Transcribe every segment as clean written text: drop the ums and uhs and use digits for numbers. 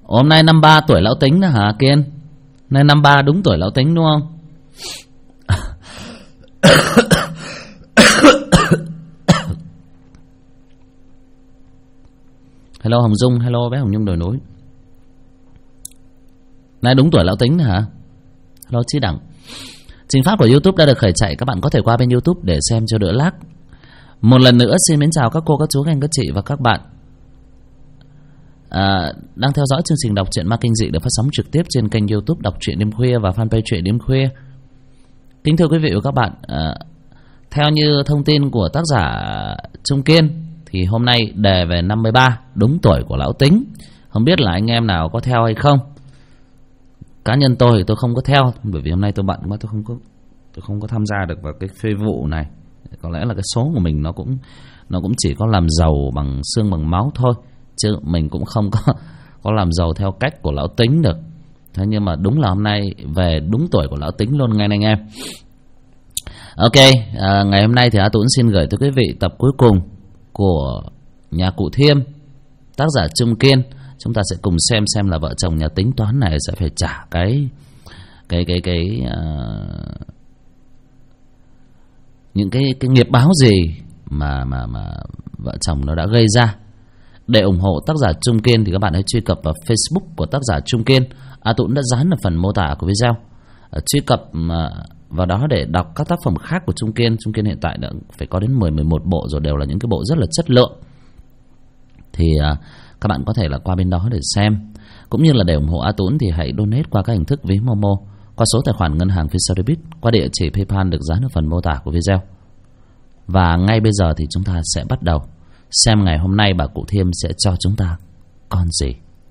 Hôm nay 53 tuổi Lão Tính đó hả Kiên? Nay 53 đúng tuổi Lão Tính đúng không? Hello Hồng Dung, hello bé Hồng Nhung đồi núi. Nay đúng tuổi Lão Tính hả? Hello Chí Đẳng. Trình phát của YouTube đã được khởi chạy, các bạn có thể qua bên YouTube để xem cho đỡ lag. Một lần nữa xin mến chào các cô, các chú, các anh, các chị và các bạn đang theo dõi chương trình đọc truyện ma kinh dị được phát sóng trực tiếp trên kênh YouTube Đọc Truyện Đêm Khuya và fanpage Truyện Đêm Khuya. Kính thưa quý vị và các bạn, theo như thông tin của tác giả Trung Kiên thì hôm nay đề về 53 đúng tuổi của Lão Tính. Không biết là anh em nào có theo hay không. Cá nhân tôi thì tôi không có theo, bởi vì hôm nay tôi bận quá, tôi không có tham gia được vào cái phê vụ này. Có lẽ là cái số của mình nó cũng chỉ có làm giàu bằng xương bằng máu thôi, chứ mình cũng không có làm giàu theo cách của Lão Tính được. Thế nhưng mà đúng là hôm nay về đúng tuổi của Lão Tính luôn nghe anh em. Ok, ngày hôm nay thì A Tuấn xin gửi tới quý vị tập cuối cùng của Nhà Cụ Thiêm, tác giả Trung Kiên. Chúng ta sẽ cùng xem là vợ chồng nhà tính toán này sẽ phải trả những cái nghiệp báo gì mà vợ chồng nó đã gây ra. Để ủng hộ tác giả Trung Kiên thì các bạn hãy truy cập vào Facebook của tác giả Trung Kiên. A Tuấn đã dán ở phần mô tả của video. Truy cập vào đó để đọc các tác phẩm khác của Trung Kiên. Trung Kiên hiện tại đã phải có đến 10-11 bộ rồi, đều là những cái bộ rất là chất lượng. Thì các bạn có thể là qua bên đó để xem. Cũng như là để ủng hộ A Tuấn thì hãy donate qua các hình thức ví Momo, qua số tài khoản ngân hàng Vietcetera, qua địa chỉ PayPal được dán ở phần mô tả của video. Và ngay bây giờ thì chúng ta sẽ bắt đầu xem ngày hôm nay bà Cụ Thiêm sẽ cho chúng ta con gì.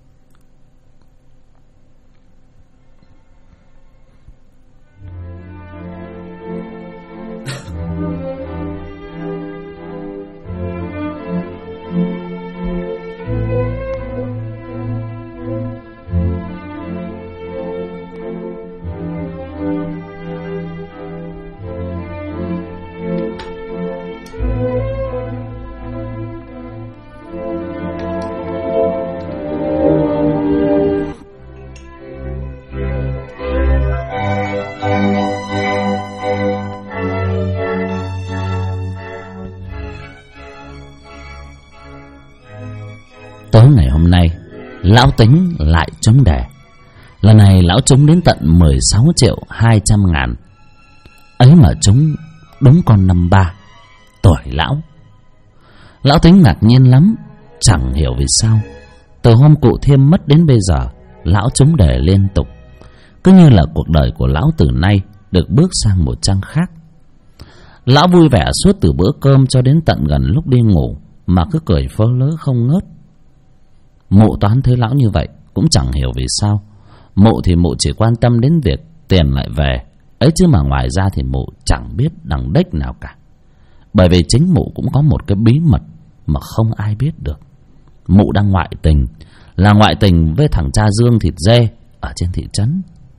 Tối ngày hôm nay, Lão Tính lại trúng đề. Lần này lão trúng đến tận 16.200.000. Ấy mà trúng đúng con 53 tuổi lão. Lão Tính ngạc nhiên lắm, chẳng hiểu vì sao từ hôm Cụ Thiêm mất đến bây giờ, lão trúng đề liên tục, cứ như là cuộc đời của lão từ nay được bước sang một trang khác. Lão vui vẻ suốt từ bữa cơm cho đến tận gần lúc đi ngủ mà cứ cười phớ lớ không ngớt. Mụ Toán thấy lão như vậy cũng chẳng hiểu vì sao. Mụ thì mụ chỉ quan tâm đến việc tiền lại về ấy, chứ mà ngoài ra thì mụ chẳng biết đằng đếch nào cả. Bởi vì chính mụ cũng có một cái bí mật mà không ai biết được. Mụ đang ngoại tình, là ngoại tình với thằng cha Dương thịt dê ở trên thị trấn.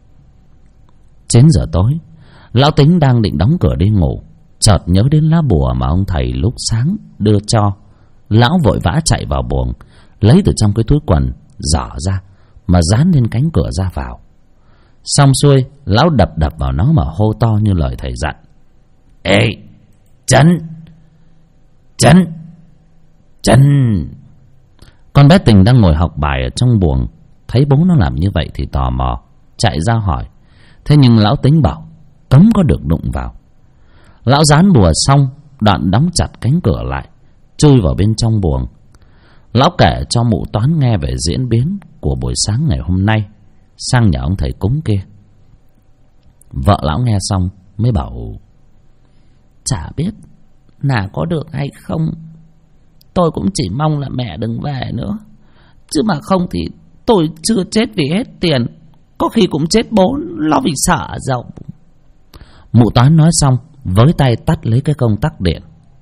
9 giờ tối, Lão Tính đang định đóng cửa đi ngủ, chợt nhớ đến lá bùa mà ông thầy lúc sáng đưa cho. Lão vội vã chạy vào buồng, lấy từ trong cái túi quần giở ra mà dán lên cánh cửa ra vào. Xong xuôi, lão đập vào nó mà hô to như lời thầy dặn: "Ê, Trấn, Trấn, Trấn!" Con bé Tình đang ngồi học bài ở trong buồng, thấy bố nó làm như vậy thì tò mò chạy ra hỏi. Thế nhưng Lão Tính bảo cấm có được đụng vào. Lão dán bùa xong, đoạn đóng chặt cánh cửa lại, chui vào bên trong buồng. Lão kể cho mụ Toán nghe về diễn biến của buổi sáng ngày hôm nay sang nhà ông thầy cúng kia. Vợ lão nghe xong mới bảo: "Chả biết là có được hay không. Tôi cũng chỉ mong là mẹ đừng về nữa. Chứ mà không thì tôi chưa chết vì hết tiền, có khi cũng chết bố lo vì sợ giàu." Mụ Toán nói xong với tay tắt lấy cái công tắc điện.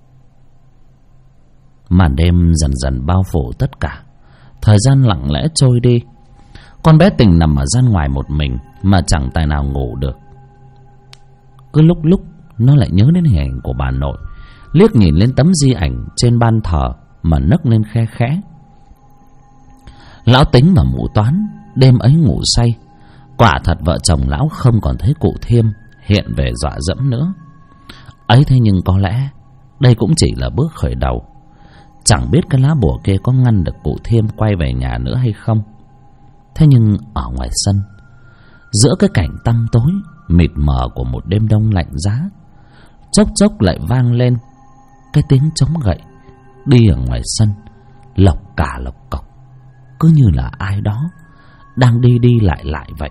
Màn đêm dần dần bao phủ tất cả. Thời gian lặng lẽ trôi đi. Con bé Tình nằm ở gian ngoài một mình mà chẳng tài nào ngủ được. Cứ lúc lúc nó lại nhớ đến hình ảnh của bà nội, liếc nhìn lên tấm di ảnh trên ban thờ mà nấc lên khe khẽ. Lão Tính và mụ Toán đêm ấy ngủ say. Quả thật vợ chồng lão không còn thấy cụ Thiêm hiện về dọa dẫm nữa. Ấy thế nhưng có lẽ đây cũng chỉ là bước khởi đầu. Chẳng biết cái lá bùa kia có ngăn được cụ Thiêm quay về nhà nữa hay không. Thế nhưng ở ngoài sân, giữa cái cảnh tăm tối mịt mờ của một đêm đông lạnh giá, chốc chốc lại vang lên cái tiếng trống gậy đi ở ngoài sân, lộc cả lộc cọc, cứ như là ai đó đang đi đi lại lại vậy.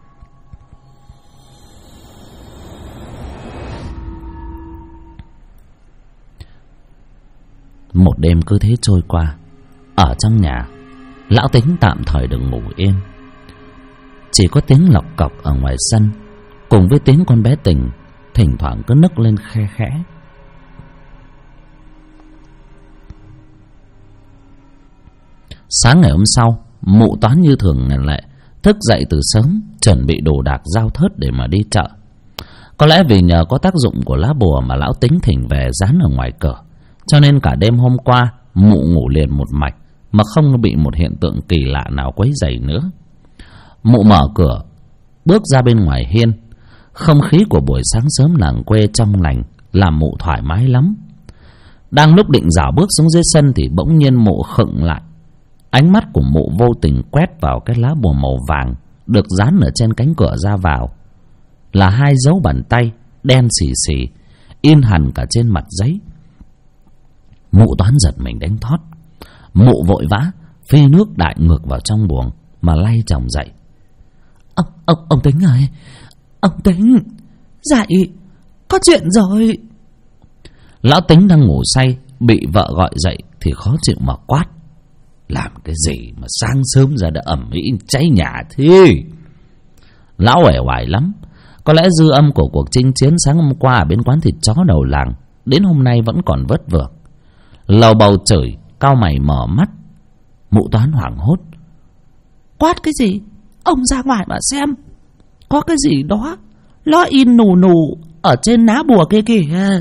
Một đêm cứ thế trôi qua. Ở trong nhà, lão Tính tạm thời được ngủ yên. Chỉ có tiếng lộc cọc ở ngoài sân cùng với tiếng con bé Tình thỉnh thoảng cứ nức lên khe khẽ. Sáng ngày hôm sau, mụ Toán như thường ngày lệ thức dậy từ sớm, chuẩn bị đồ đạc giao thớt để mà đi chợ. Có lẽ vì nhờ có tác dụng của lá bùa mà lão Tính thỉnh về dán ở ngoài cửa, cho nên cả đêm hôm qua mụ ngủ liền một mạch mà không bị một hiện tượng kỳ lạ nào quấy rầy nữa. Mụ mở cửa bước ra bên ngoài hiên. Không khí của buổi sáng sớm làng quê trong lành làm mụ thoải mái lắm. Đang lúc định dạo bước xuống dưới sân thì bỗng nhiên mụ khựng lại. Ánh mắt của mụ vô tình quét vào cái lá bùa màu vàng được dán ở trên cánh cửa ra vào. Là hai dấu bàn tay đen xì xì in hẳn cả trên mặt giấy. Mụ Toán giật mình đánh thót. Mụ vội vã phi nước đại ngược vào trong buồng mà lay chồng dậy. Ông Tính ơi, ông Tính, dậy, có chuyện rồi. Lão Tính đang ngủ say, bị vợ gọi dậy thì khó chịu mà quát. Làm cái gì mà sáng sớm ra đã ầm ĩ cháy nhà thế? Lão uể oải lắm. Có lẽ dư âm của cuộc chinh chiến sáng hôm qua ở bên quán thịt chó đầu làng đến hôm nay vẫn còn vất vưởng. Lầu bầu chửi, cau mày mở mắt. Mụ Toán hoảng hốt. Quát cái gì? Ông ra ngoài mà xem. Có cái gì đó nó in nù nù ở trên lá bùa kia kìa.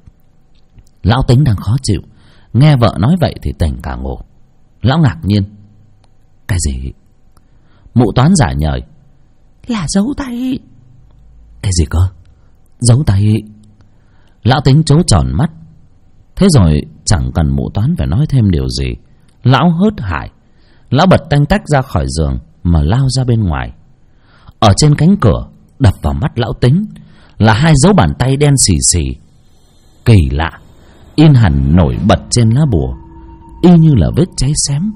Lão Tính đang khó chịu, nghe vợ nói vậy thì tỉnh cả ngủ. Lão ngạc nhiên. Cái gì? Mụ Toán giả nhời. Là dấu tay. Cái gì cơ? Dấu tay? Lão Tính trố tròn mắt. Thế rồi chẳng cần mụ Toán phải nói thêm điều gì, lão hớt hải. Lão bật tanh tách ra khỏi giường mà lao ra bên ngoài. Ở trên cánh cửa đập vào mắt lão Tính là hai dấu bàn tay đen xì xì kỳ lạ in hẳn nổi bật trên lá bùa, y như là vết cháy xém.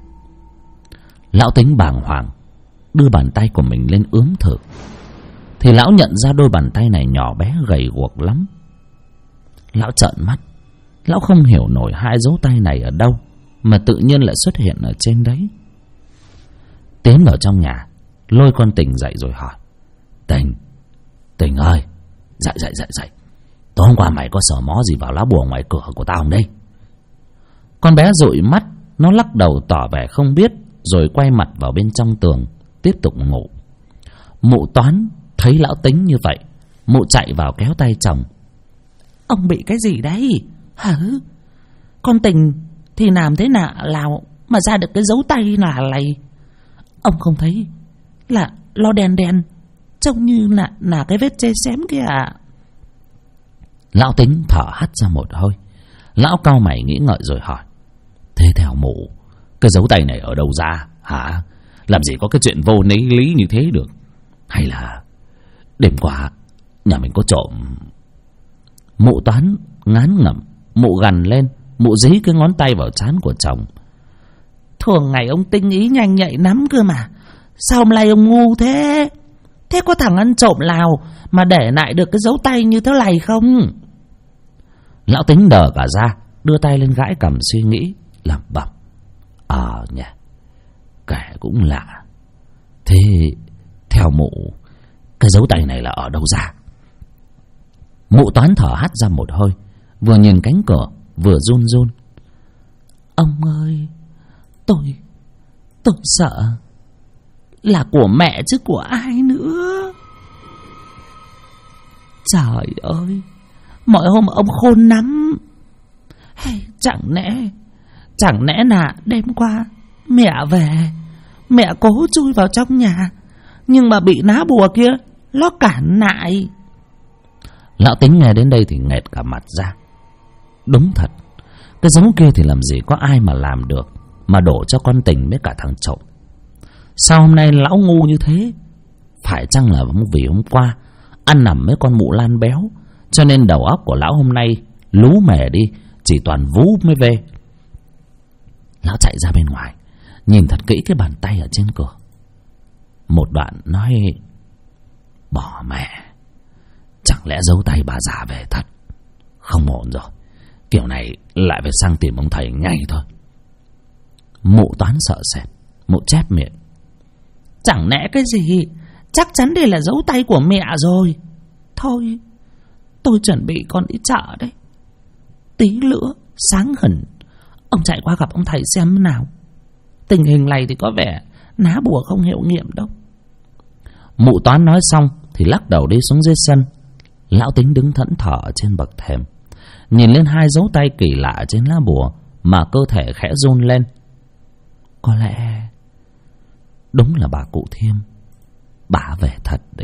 Lão Tính bàng hoàng đưa bàn tay của mình lên ướm thử thì lão nhận ra đôi bàn tay này nhỏ bé gầy guộc lắm. Lão trợn mắt. Lão không hiểu nổi hai dấu tay này ở đâu mà tự nhiên lại xuất hiện ở trên đấy. Tiến vào trong nhà, lôi con Tình dậy rồi hỏi. Tình ơi, dậy. Tối hôm qua mày có sờ mó gì vào lá bùa ngoài cửa của tao không đây? Con bé dụi mắt, nó lắc đầu tỏ vẻ không biết, rồi quay mặt vào bên trong tường tiếp tục ngủ. Mụ Toán thấy lão Tính như vậy, mụ chạy vào kéo tay chồng. Ông bị cái gì đấy hả? Con Tình thì làm thế nào mà ra được cái dấu tay này? Ông không thấy là lo đen đen, trông như là cái vết chê xém kia à? Lão Tính thở hắt ra một hơi. Lão cau mày nghĩ ngợi rồi hỏi. Thế theo mụ, cái dấu tay này ở đâu ra hả? Làm gì có cái chuyện vô lý như thế được? Hay là đêm qua nhà mình có trộm? Mụ Toán ngán ngẩm, mụ gằn lên, mụ dí cái ngón tay vào trán của chồng. Thường ngày ông tinh ý nhanh nhạy lắm cơ mà, sao hôm nay ông ngu thế? Thế có thằng ăn trộm nào mà để lại được cái dấu tay như thế này không? Lão Tính đờ cả ra, đưa tay lên gãi cằm suy nghĩ, lẩm bẩm. Nhỉ, kẻ cũng lạ. Thế theo mụ, cái dấu tay này là ở đâu ra? Mụ Toán thở hắt ra một hơi, vừa nhìn cánh cửa vừa run run. Ông ơi, tôi sợ là của mẹ chứ của ai nữa. Trời ơi, mọi hôm ông khôn lắm. Hay chẳng lẽ là đêm qua mẹ về Mẹ cố chui vào trong nhà, nhưng mà bị ná bùa kia nó cản lại. Lão Tính nghe đến đây thì nghẹt cả mặt ra. Đúng thật, cái dấu kia thì làm gì có ai mà làm được, mà đổ cho con Tình với cả thằng trộm. Sao hôm nay lão ngu như thế? Phải chăng là vì hôm qua ăn nằm với con mụ Lan béo, cho nên đầu óc của lão hôm nay lú mề đi, chỉ toàn vú mới về. Lão chạy ra bên ngoài, nhìn thật kỹ cái bàn tay ở trên cửa. Một đoạn nói: bỏ mẹ, chẳng lẽ giấu tay bà già về thật? Không ổn rồi, kiểu này lại phải sang tìm ông thầy ngay thôi. Mụ Toán sợ sệt, mụ chép miệng: chẳng lẽ cái gì? Chắc chắn đây là dấu tay của mẹ rồi. Thôi, tôi chuẩn bị con đi chợ đấy. Tí nữa sáng hẳn ông chạy qua gặp ông thầy xem thế nào. Tình hình này thì có vẻ ná bùa không hiệu nghiệm đâu. Mụ Toán nói xong thì lắc đầu đi xuống dưới sân. Lão Tính đứng thẫn thờ ở trên bậc thềm, nhìn lên hai dấu tay kỳ lạ trên lá bùa mà cơ thể khẽ run lên. Có lẽ đúng là bà cụ Thiêm, bà về thật đấy.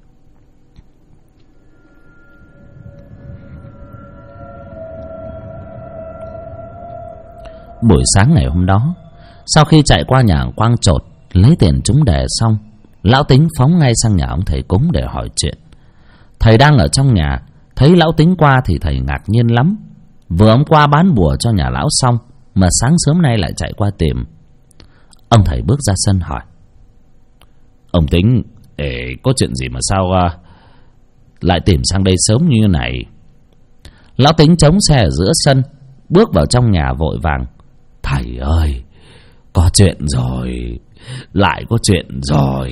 Buổi sáng ngày hôm đó, sau khi chạy qua nhà Quang Chột lấy tiền trúng đề xong, Lão Tính phóng ngay sang nhà ông thầy cúng để hỏi chuyện. Thầy đang ở trong nhà, thấy Lão Tính qua thì thầy ngạc nhiên lắm. Vừa hôm qua bán bùa cho nhà lão xong mà sáng sớm nay lại chạy qua tìm. Ông thầy bước ra sân hỏi: ông Tính, có chuyện gì mà sao lại tìm sang đây sớm như này? Lão Tính chống xe ở giữa sân, bước vào trong nhà vội vàng: thầy ơi, có chuyện rồi, lại có chuyện rồi.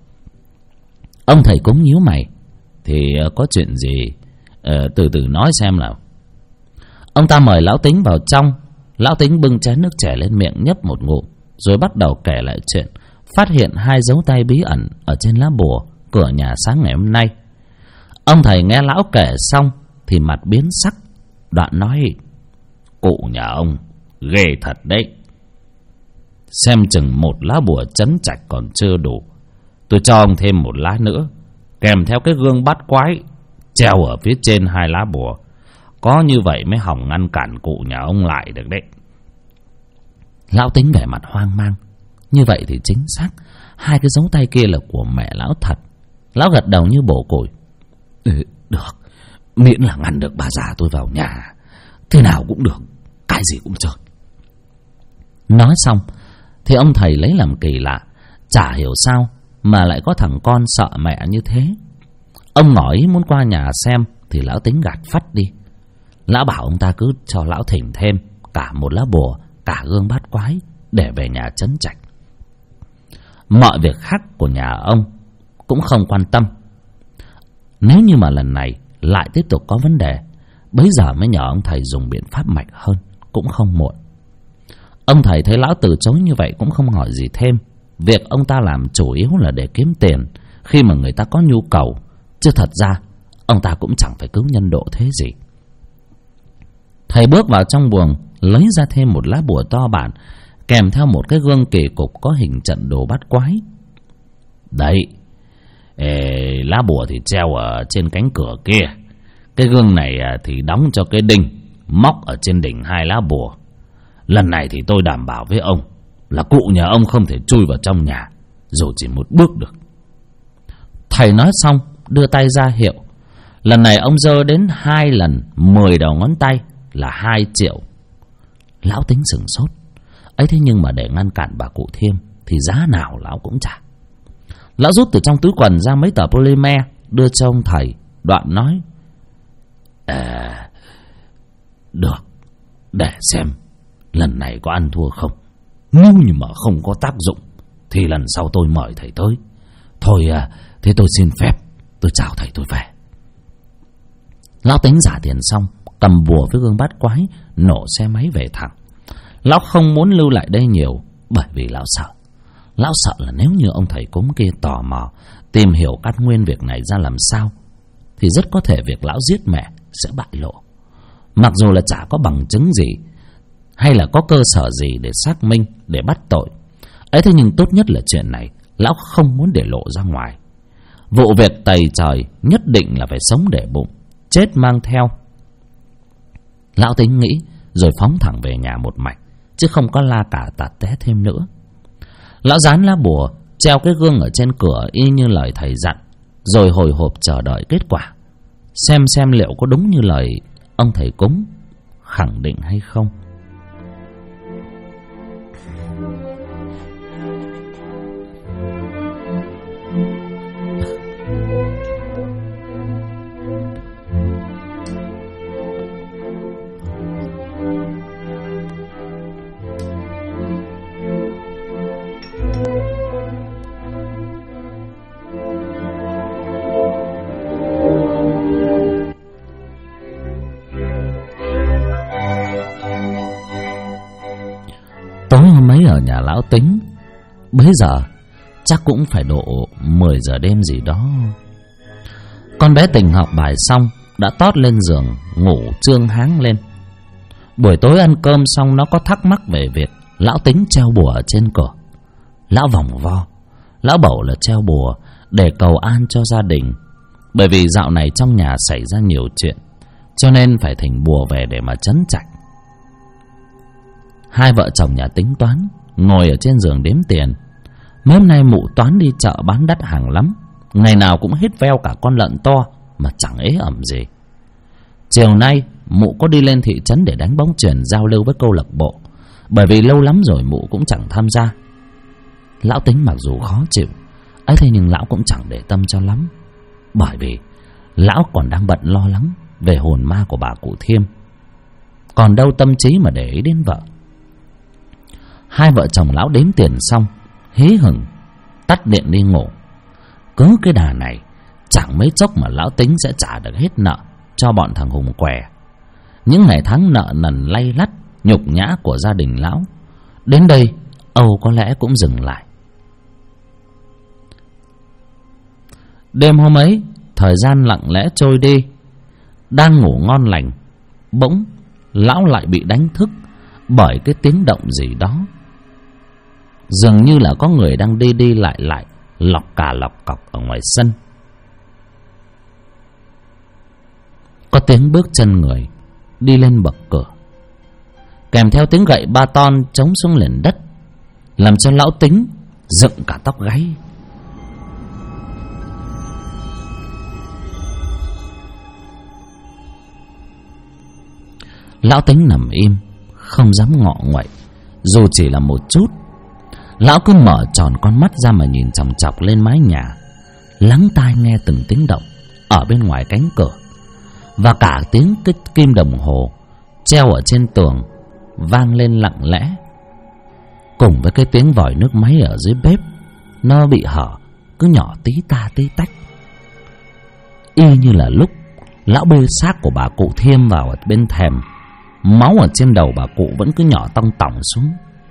Ông thầy cúng nhíu mày: thì có chuyện gì? Từ từ nói xem nào. Ông ta mời Lão Tính vào trong. Lão Tính bưng chén nước chè lên miệng nhấp một ngụm, rồi bắt đầu kể lại chuyện phát hiện hai dấu tay bí ẩn ở trên lá bùa cửa nhà sáng ngày hôm nay. Ông thầy nghe lão kể xong thì mặt biến sắc, đoạn nói: cụ nhà ông ghê thật đấy. Xem chừng một lá bùa trấn trạch còn chưa đủ, tôi cho ông thêm một lá nữa, kèm theo cái gương bắt quái treo ở phía trên hai lá bùa. Có như vậy mới hỏng ngăn cản cụ nhà ông lại được đấy. Lão Tính vẻ mặt hoang mang. Như vậy thì chính xác, hai cái dấu tay kia là của mẹ lão thật. Lão gật đầu như bổ củi: được, miễn là ngăn được bà già tôi vào nhà, thế nào cũng được, cái gì cũng chơi. Nói xong thì ông thầy lấy làm kỳ lạ, chả hiểu sao mà lại có thằng con sợ mẹ như thế. Ông ngỏ ý muốn qua nhà xem thì Lão Tính gạt phắt đi. Lão bảo ông ta cứ cho lão thỉnh thêm cả một lá bùa, cả gương bát quái để về nhà trấn trạch. Mọi việc khác của nhà ông cũng không quan tâm. Nếu như mà lần này lại tiếp tục có vấn đề, bấy giờ mới nhờ ông thầy dùng biện pháp mạnh hơn cũng không muộn. Ông thầy thấy lão từ chối như vậy cũng không hỏi gì thêm. Việc ông ta làm chủ yếu là để kiếm tiền khi mà người ta có nhu cầu, chứ thật ra ông ta cũng chẳng phải cứu nhân độ thế gì. Thầy bước vào trong buồng, lấy ra thêm một lá bùa to bản, kèm theo một cái gương kỳ cục có hình trận đồ bát quái. Đấy, lá bùa thì treo ở trên cánh cửa kia. Cái gương này thì đóng cho cái đinh móc ở trên đỉnh hai lá bùa. Lần này thì tôi đảm bảo với ông là cụ nhà ông không thể chui vào trong nhà dù chỉ một bước được. Thầy nói xong đưa tay ra hiệu. Lần này ông giơ đến 2 lần 10 đầu ngón tay là 2 triệu. Lão Tính sửng sốt. Ấy thế nhưng mà để ngăn cản bà cụ Thiêm thì giá nào lão cũng trả. Lão rút từ trong túi quần ra mấy tờ polymer đưa cho ông thầy, đoạn nói: được, để xem lần này có ăn thua không. Nếu như mà không có tác dụng thì lần sau tôi mời thầy tới. Thôi thế tôi xin phép, tôi chào thầy tôi về. Lão Tính trả tiền xong, cầm bùa với gương bát quái, nổ xe máy về thẳng. Lão không muốn lưu lại đây nhiều, bởi vì lão sợ. Lão sợ là nếu như ông thầy cúng kia tò mò tìm hiểu căn nguyên việc này ra làm sao, thì rất có thể việc lão giết mẹ sẽ bại lộ. Mặc dù là chả có bằng chứng gì hay là có cơ sở gì để xác minh, để bắt tội, ấy. Thế nhưng tốt nhất là chuyện này lão không muốn để lộ ra ngoài. Vụ việc tày trời nhất định là phải sống để bụng, chết mang theo. Lão tính nghĩ rồi phóng thẳng về nhà một mạch, chứ không có la cả tạt té thêm nữa. Lão dán lá bùa, treo cái gương ở trên cửa y như lời thầy dặn, rồi hồi hộp chờ đợi kết quả, xem liệu có đúng như lời ông thầy cúng khẳng định hay không. Tối hôm ấy ở nhà lão tính, bấy giờ chắc cũng phải độ 10 giờ đêm gì đó. Con bé Tình học bài xong đã tót lên giường ngủ trương háng lên. Buổi tối ăn cơm xong nó có thắc mắc về việc lão tính treo bùa ở trên cửa. Lão vòng vo, lão bảo là treo bùa để cầu an cho gia đình, bởi vì dạo này trong nhà xảy ra nhiều chuyện, cho nên phải thỉnh bùa về để mà trấn trạch. Hai vợ chồng nhà tính toán ngồi ở trên giường đếm tiền. Mấy hôm nay mụ toán đi chợ bán đắt hàng lắm, ngày nào cũng hết veo cả con lợn to mà chẳng ế ẩm gì. Chiều nay mụ có đi lên thị trấn để đánh bóng chuyền giao lưu với câu lạc bộ, bởi vì lâu lắm rồi mụ cũng chẳng tham gia. Lão tính mặc dù khó chịu ấy, thế nhưng lão cũng chẳng để tâm cho lắm, bởi vì lão còn đang bận lo lắng về hồn ma của bà cụ Thiêm, còn đâu tâm trí mà để ý đến vợ. Hai vợ chồng lão đếm tiền xong hí hửng tắt điện đi ngủ. Cứ cái đà này chẳng mấy chốc mà lão tính sẽ trả được hết nợ cho bọn thằng Hùng què. Những ngày tháng nợ nần lay lắt nhục nhã của gia đình lão đến đây âu có lẽ cũng dừng lại. Đêm hôm ấy thời gian lặng lẽ trôi đi. Đang ngủ ngon lành, bỗng lão lại bị đánh thức bởi cái tiếng động gì đó. Dường như là có người đang đi đi lại lại, lọc cà lọc cọc ở ngoài sân. Có tiếng bước chân người đi lên bậc cửa, kèm theo tiếng gậy ba ton chống xuống nền đất, làm cho lão tính dựng cả tóc gáy. Lão tính nằm im, không dám ngọ nguậy dù chỉ là một chút. Lão cứ mở tròn con mắt ra mà nhìn chòng chọc lên mái nhà, lắng tai nghe từng tiếng động ở bên ngoài cánh cửa, và cả tiếng cái kim đồng hồ treo ở trên tường vang lên lặng lẽ, cùng với cái tiếng vòi nước máy ở dưới bếp nó bị hở, cứ nhỏ tí ta tí tách, y như là lúc lão bê xác của bà cụ Thiêm vào ở bên thềm. Máu ở trên đầu bà cụ vẫn cứ nhỏ tong tỏng xuống.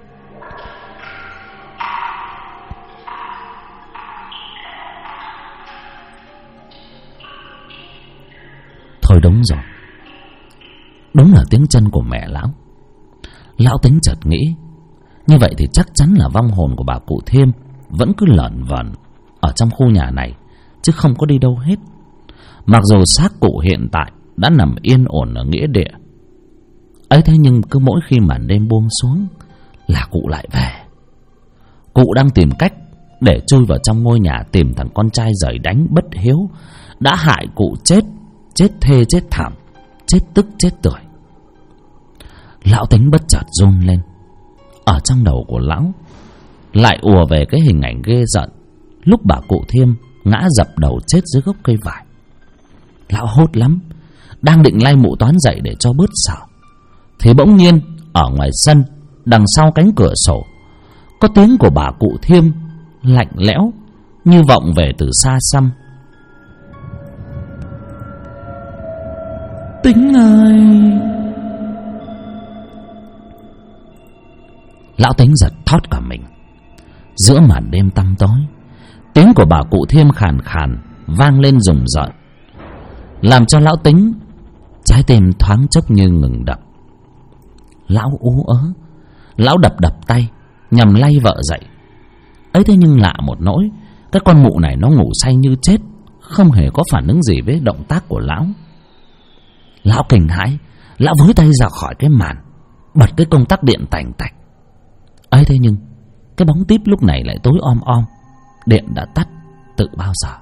Thôi đúng rồi, đúng là tiếng chân của mẹ lão. Lão tính chợt nghĩ, như vậy thì chắc chắn là vong hồn của bà cụ Thiêm vẫn cứ lởn vởn ở trong khu nhà này, chứ không có đi đâu hết. Mặc dù xác cụ hiện tại đã nằm yên ổn ở nghĩa địa ấy, thế nhưng cứ mỗi khi màn đêm buông xuống là cụ lại về. Cụ đang tìm cách để chui vào trong ngôi nhà tìm thằng con trai giời đánh bất hiếu đã hại cụ chết thê chết thảm, chết tức chết tưởi. Lão tính bất chợt run lên. Ở trong đầu của lão lại ùa về cái hình ảnh ghê rợn lúc bà cụ Thiêm ngã dập đầu chết dưới gốc cây vải. Lão hốt lắm, đang định lay mụ Toán dậy để cho bớt sợ, thì bỗng nhiên ở ngoài sân đằng sau cánh cửa sổ có tiếng của bà cụ Thiêm lạnh lẽo như vọng về từ xa xăm. Tính ơi! Lão tính giật thót cả mình. Giữa màn đêm tăm tối, tiếng của bà cụ Thiêm khàn khàn vang lên rùng rợn, làm cho lão tính trái tim thoáng chốc như ngừng đập. Lão ú ớ, lão đập tay nhằm lay vợ dậy, Ấy thế nhưng lạ một nỗi, cái con mụ này nó ngủ say như chết, không hề có phản ứng gì với động tác của lão. Lão kinh hãi, lão với tay ra khỏi cái màn, bật cái công tắc điện tành tạch. Ấy thế nhưng cái bóng típ lúc này lại tối om om, điện đã tắt từ bao giờ.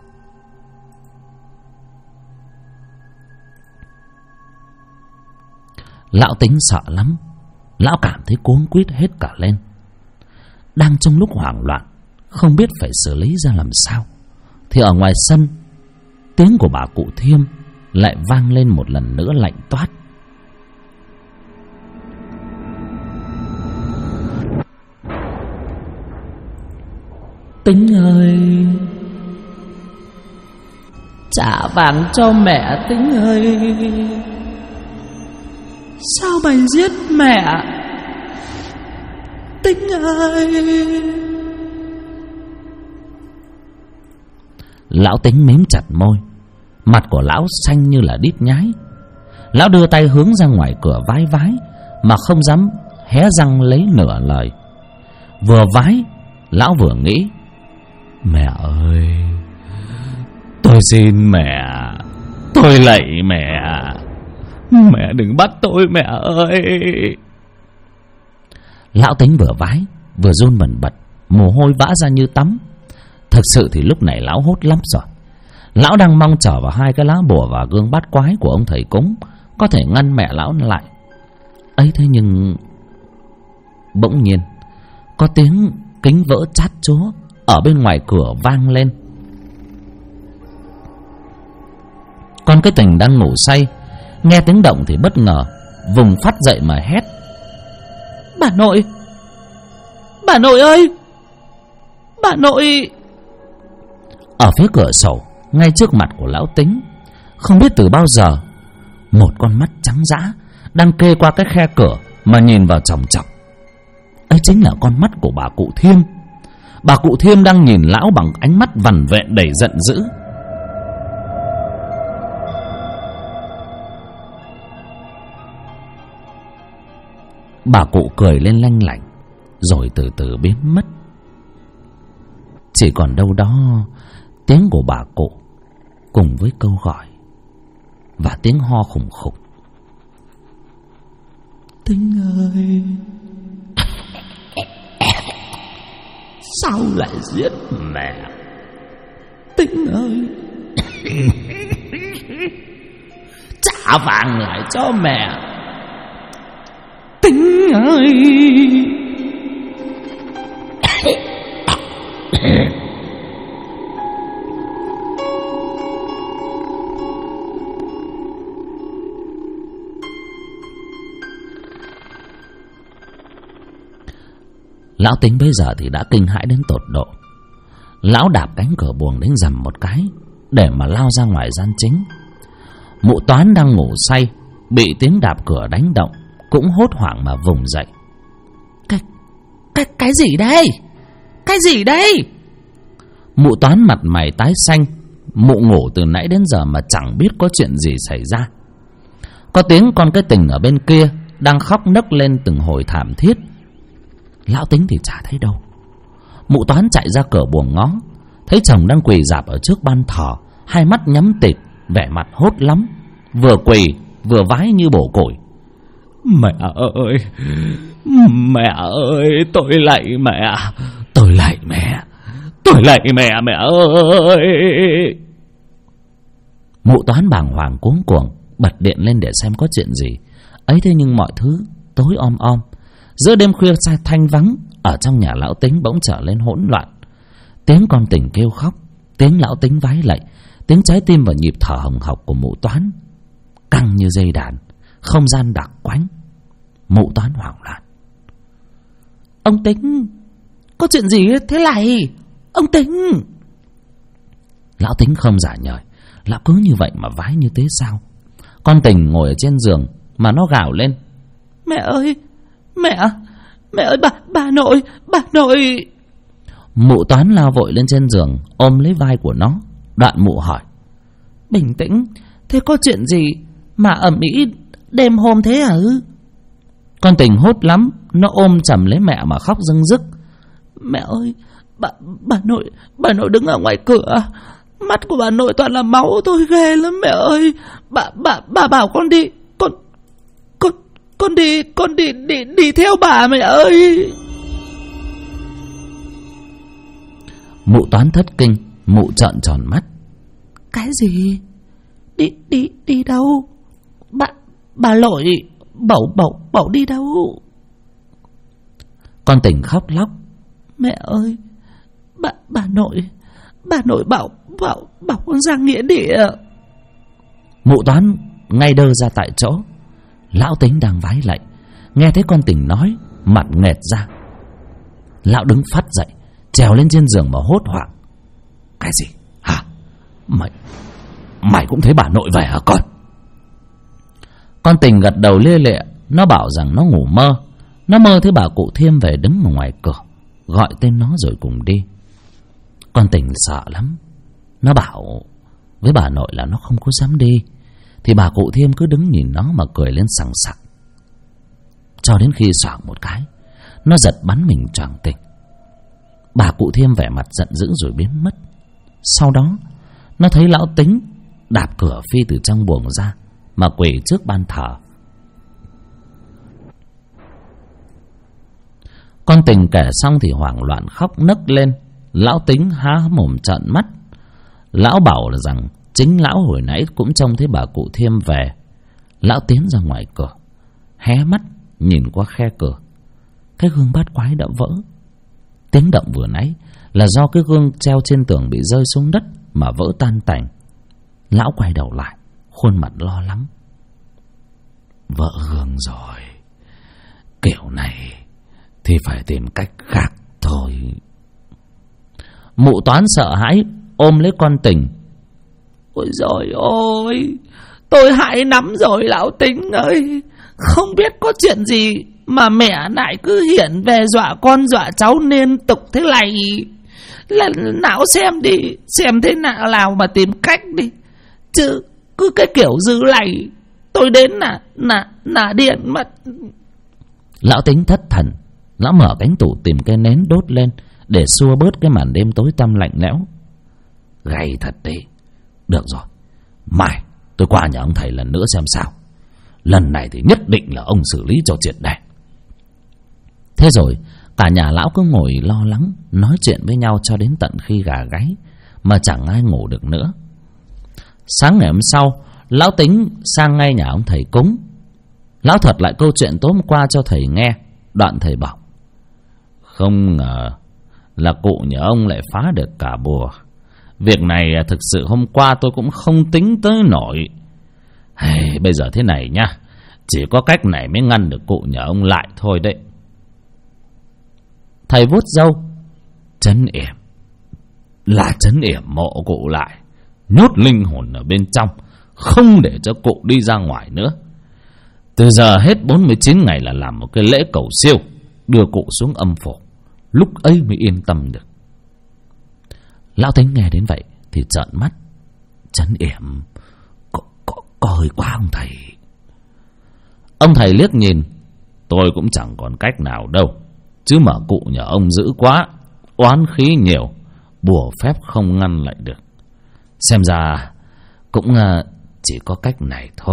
Lão Tính sợ lắm, lão cảm thấy cuống quýt hết cả lên. Đang trong lúc hoảng loạn, không biết phải xử lý ra làm sao, thì ở ngoài sân, tiếng của bà cụ Thiêm lại vang lên một lần nữa lạnh toát. Tính ơi, trả vàng cho mẹ Tính ơi. Sao mày giết mẹ Tính ơi? Lão Tính mím chặt môi, mặt của lão xanh như là đít nhái. Lão đưa tay hướng ra ngoài cửa vái vái, mà không dám hé răng lấy nửa lời. Vừa vái, lão vừa nghĩ: mẹ ơi, tôi xin mẹ, tôi lạy mẹ, mẹ đừng bắt tôi mẹ ơi. Lão Tính vừa vái vừa run bần bật, mồ hôi vã ra như tắm. Thực sự thì lúc này lão hốt lắm rồi. Lão đang mong chờ vào hai cái lá bùa và gương bát quái của ông thầy cúng có thể ngăn mẹ lão lại. Ấy thế nhưng bỗng nhiên có tiếng kính vỡ chát chúa ở bên ngoài cửa vang lên. Con cái Tình đang ngủ say, nghe tiếng động thì bất ngờ vùng phát dậy mà hét: bà nội, bà nội ơi, bà nội! Ở phía cửa sổ ngay trước mặt của lão Tính, không biết từ bao giờ, một con mắt trắng dã đang kê qua cái khe cửa mà nhìn vào chòng chọc. Ấy chính là con mắt của bà cụ Thiêm. Bà cụ Thiêm đang nhìn lão bằng ánh mắt vằn vện đầy giận dữ. Bà cụ cười lên lanh lảnh, rồi từ từ biến mất. Chỉ còn đâu đó tiếng của bà cụ cùng với câu gọi và tiếng ho khủng khục: Tính ơi, sao lại giết mẹ Tính ơi? Trả vàng lại cho mẹ Tính ơi! Lão Tính bây giờ thì đã kinh hãi đến tột độ. Lão đạp cánh cửa buồng đánh rầm một cái để mà lao ra ngoài gian chính. Mụ Toán đang ngủ say, bị tiếng đạp cửa đánh động, cũng hốt hoảng mà vùng dậy. Cái gì đây? Cái gì đây? Mụ Toán mặt mày tái xanh. Mụ ngủ từ nãy đến giờ mà chẳng biết có chuyện gì xảy ra. Có tiếng con cái Tình ở bên kia đang khóc nấc lên từng hồi thảm thiết. Lão Tính thì chả thấy đâu. Mụ Toán chạy ra cửa buồng ngó, thấy chồng đang quỳ rạp ở trước ban thờ, hai mắt nhắm tịt, vẻ mặt hốt lắm, vừa quỳ vừa vái như bổ củi: mẹ ơi, mẹ ơi, tôi lạy mẹ, tôi lạy mẹ, tôi lạy mẹ, mẹ ơi. Mụ Toán bàng hoàng cuống cuồng bật điện lên để xem có chuyện gì. Ấy thế nhưng mọi thứ tối om om. Giữa đêm khuya thanh vắng, ở trong nhà lão Tính bỗng trở lên hỗn loạn. Tiếng con Tình kêu khóc, tiếng lão Tính vái lạy, tiếng trái tim và nhịp thở hồng hộc của mụ Toán căng như dây đàn. Không gian đặc quánh. Mụ Toán hoảng loạn: ông Tính, có chuyện gì thế này? Ông Tính! Lão Tính không giả nhời, lão cứ như vậy mà vái như thế sao? Con Tình ngồi ở trên giường mà nó gào lên: mẹ ơi, mẹ ơi, bà nội, bà nội! Mụ Toán lao vội lên trên giường ôm lấy vai của nó. Đoạn mụ hỏi: bình tĩnh, thế có chuyện gì mà ầm ĩ đêm hôm thế hả? Con Tình hốt lắm, nó ôm chầm lấy mẹ mà khóc rưng rức: mẹ ơi, Bà nội đứng ở ngoài cửa. Mắt của bà nội toàn là máu, tôi ghê lắm mẹ ơi. Bà bảo con đi. Con đi theo bà mẹ ơi. Mụ Toán thất kinh, mụ trợn tròn mắt. Cái gì? Đi đâu? Bà nội bảo đi đâu? Con Tình khóc lóc. Mẹ ơi, bà nội bảo con ra nghĩa địa. Mụ Toán ngay đơ ra tại chỗ. Lão Tính đang vái lạy, nghe thấy con Tình nói, mặt nghệt ra. Lão đứng phắt dậy, trèo lên trên giường mà hốt hoảng. Cái gì? Hả? Mày cũng thấy bà nội về hả con? Con Tình gật đầu lia lịa. Nó bảo rằng nó ngủ mơ. Nó mơ thấy bà cụ Thiêm về đứng ở ngoài cửa, gọi tên nó rồi cùng đi. Con Tình sợ lắm. Nó bảo với bà nội là nó không có dám đi, thì bà cụ Thiêm cứ đứng nhìn nó mà cười lên sằng sặc. Cho đến khi xoảng một cái, nó giật bắn mình choàng tỉnh. Bà cụ Thiêm vẻ mặt giận dữ rồi biến mất. Sau đó nó thấy lão Tính đạp cửa phi từ trong buồng ra mà quỳ trước ban thờ. Con Tình kể xong thì hoảng loạn khóc nấc lên. Lão Tính há mồm trợn mắt. Lão bảo là rằng chính lão hồi nãy cũng trông thấy bà cụ Thiêm về. Lão tiến ra ngoài cửa, hé mắt nhìn qua khe cửa. Cái gương bát quái đã vỡ. Tiếng động vừa nãy là do cái gương treo trên tường bị rơi xuống đất mà vỡ tan tành. Lão quay đầu lại, khuôn mặt lo lắng. Vỡ gương rồi, kiểu này thì phải tìm cách khác thôi. Mụ Toán sợ hãi ôm lấy con Tình. Ôi giời ơi, tôi hại lắm rồi lão Tính ơi. Không biết có chuyện gì mà mẹ lại cứ hiện về dọa con dọa cháu liên tục thế này. Lần nào xem đi, xem thế nào mà tìm cách đi. Chứ cứ cái kiểu dữ này tôi đến là điện mất. Lão Tính thất thần. Lão mở cánh tủ tìm cái nến đốt lên để xua bớt cái màn đêm tối tăm lạnh lẽo. Gay thật đấy. Được rồi, mai tôi qua nhà ông thầy lần nữa xem sao. Lần này thì nhất định là ông xử lý cho triệt để. Thế rồi cả nhà lão cứ ngồi lo lắng, nói chuyện với nhau cho đến tận khi gà gáy mà chẳng ai ngủ được nữa. Sáng ngày hôm sau, lão Tính sang ngay nhà ông thầy cúng. Lão thuật lại câu chuyện tối hôm qua cho thầy nghe. Đoạn thầy bảo: không ngờ là cụ nhà ông lại phá được cả bùa. Việc này thực sự hôm qua tôi cũng không tính tới nổi. Bây giờ thế này nhá, chỉ có cách này mới ngăn được cụ nhà ông lại thôi đấy. Thầy vuốt râu. Trấn yểm là trấn yểm mộ cụ lại, nhốt linh hồn ở bên trong, không để cho cụ đi ra ngoài nữa. Từ giờ hết 49 ngày là làm một cái lễ cầu siêu, đưa cụ xuống âm phủ. Lúc ấy mới yên tâm được. Lão Tính nghe đến vậy thì trợn mắt. Trấn yểm có hơi quá ông thầy. Ông thầy liếc nhìn. Tôi cũng chẳng còn cách nào đâu, chứ mà cụ nhà ông dữ quá, oán khí nhiều, bùa phép không ngăn lại được. Xem ra cũng chỉ có cách này thôi.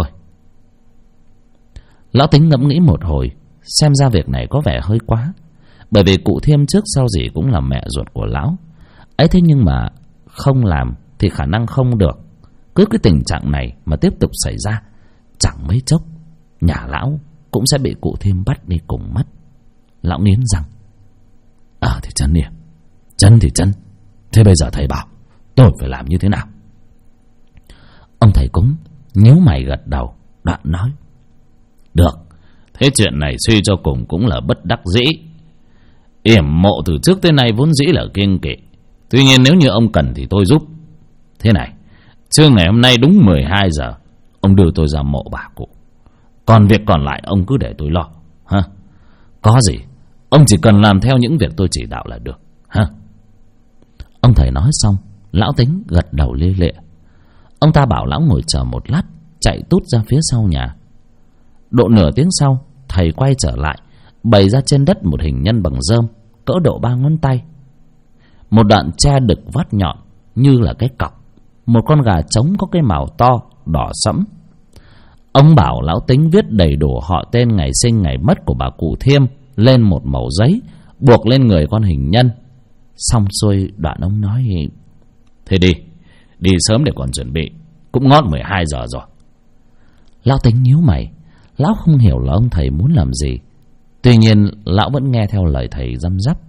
Lão Tính ngẫm nghĩ một hồi, xem ra việc này có vẻ hơi quá. Bởi vì cụ Thiêm trước sau gì cũng là mẹ ruột của lão ấy. Thế nhưng mà không làm thì khả năng không được. Cứ cái tình trạng này mà tiếp tục xảy ra, chẳng mấy chốc nhà lão cũng sẽ bị cụ Thiêm bắt đi cùng mất. Lão nghiến răng. Thì chân đi, chân thì chân. Thế bây giờ thầy bảo tôi phải làm như thế nào? Ông thầy cúng nhíu mày gật đầu, đoạn nói: được, thế chuyện này suy cho cùng cũng là bất đắc dĩ. Yểm mộ từ trước tới nay vốn dĩ là kiêng kỵ. Tuy nhiên nếu như ông cần thì tôi giúp. Thế này, trưa ngày hôm nay đúng 12 giờ ông đưa tôi ra mộ bà cụ. Còn việc còn lại ông cứ để tôi lo ha. Có gì ông chỉ cần làm theo những việc tôi chỉ đạo là được ha. Ông thầy nói xong, lão Tính gật đầu lia lịa. Ông ta bảo lão ngồi chờ một lát, chạy tút ra phía sau nhà. Độ nửa tiếng sau, thầy quay trở lại, bày ra trên đất một hình nhân bằng rơm cỡ độ 3 ngón tay. một đoạn tre đực vắt nhọn như là cái cọc, một con gà trống có cái mào to đỏ sẫm. Ông bảo lão Tính viết đầy đủ họ tên, ngày sinh ngày mất của bà cụ Thiêm lên một mẩu giấy, buộc lên người con hình nhân. Xong xuôi đoạn ông nói: "Thế đi sớm để còn chuẩn bị, cũng ngót 12 giờ rồi." Lão Tính nhíu mày, lão không hiểu là ông thầy muốn làm gì. Tuy nhiên lão vẫn nghe theo lời thầy răm rắp.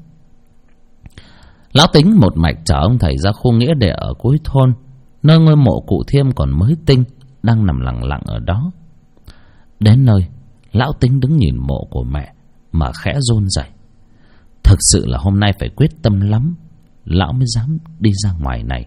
Lão Tính một mạch chở ông thầy ra khu nghĩa địa ở cuối thôn, nơi ngôi mộ cụ Thiêm còn mới tinh đang nằm lặng lặng ở đó. Đến nơi, lão Tính đứng nhìn mộ của mẹ mà khẽ run rẩy. Thực sự là hôm nay phải quyết tâm lắm, lão mới dám đi ra ngoài này.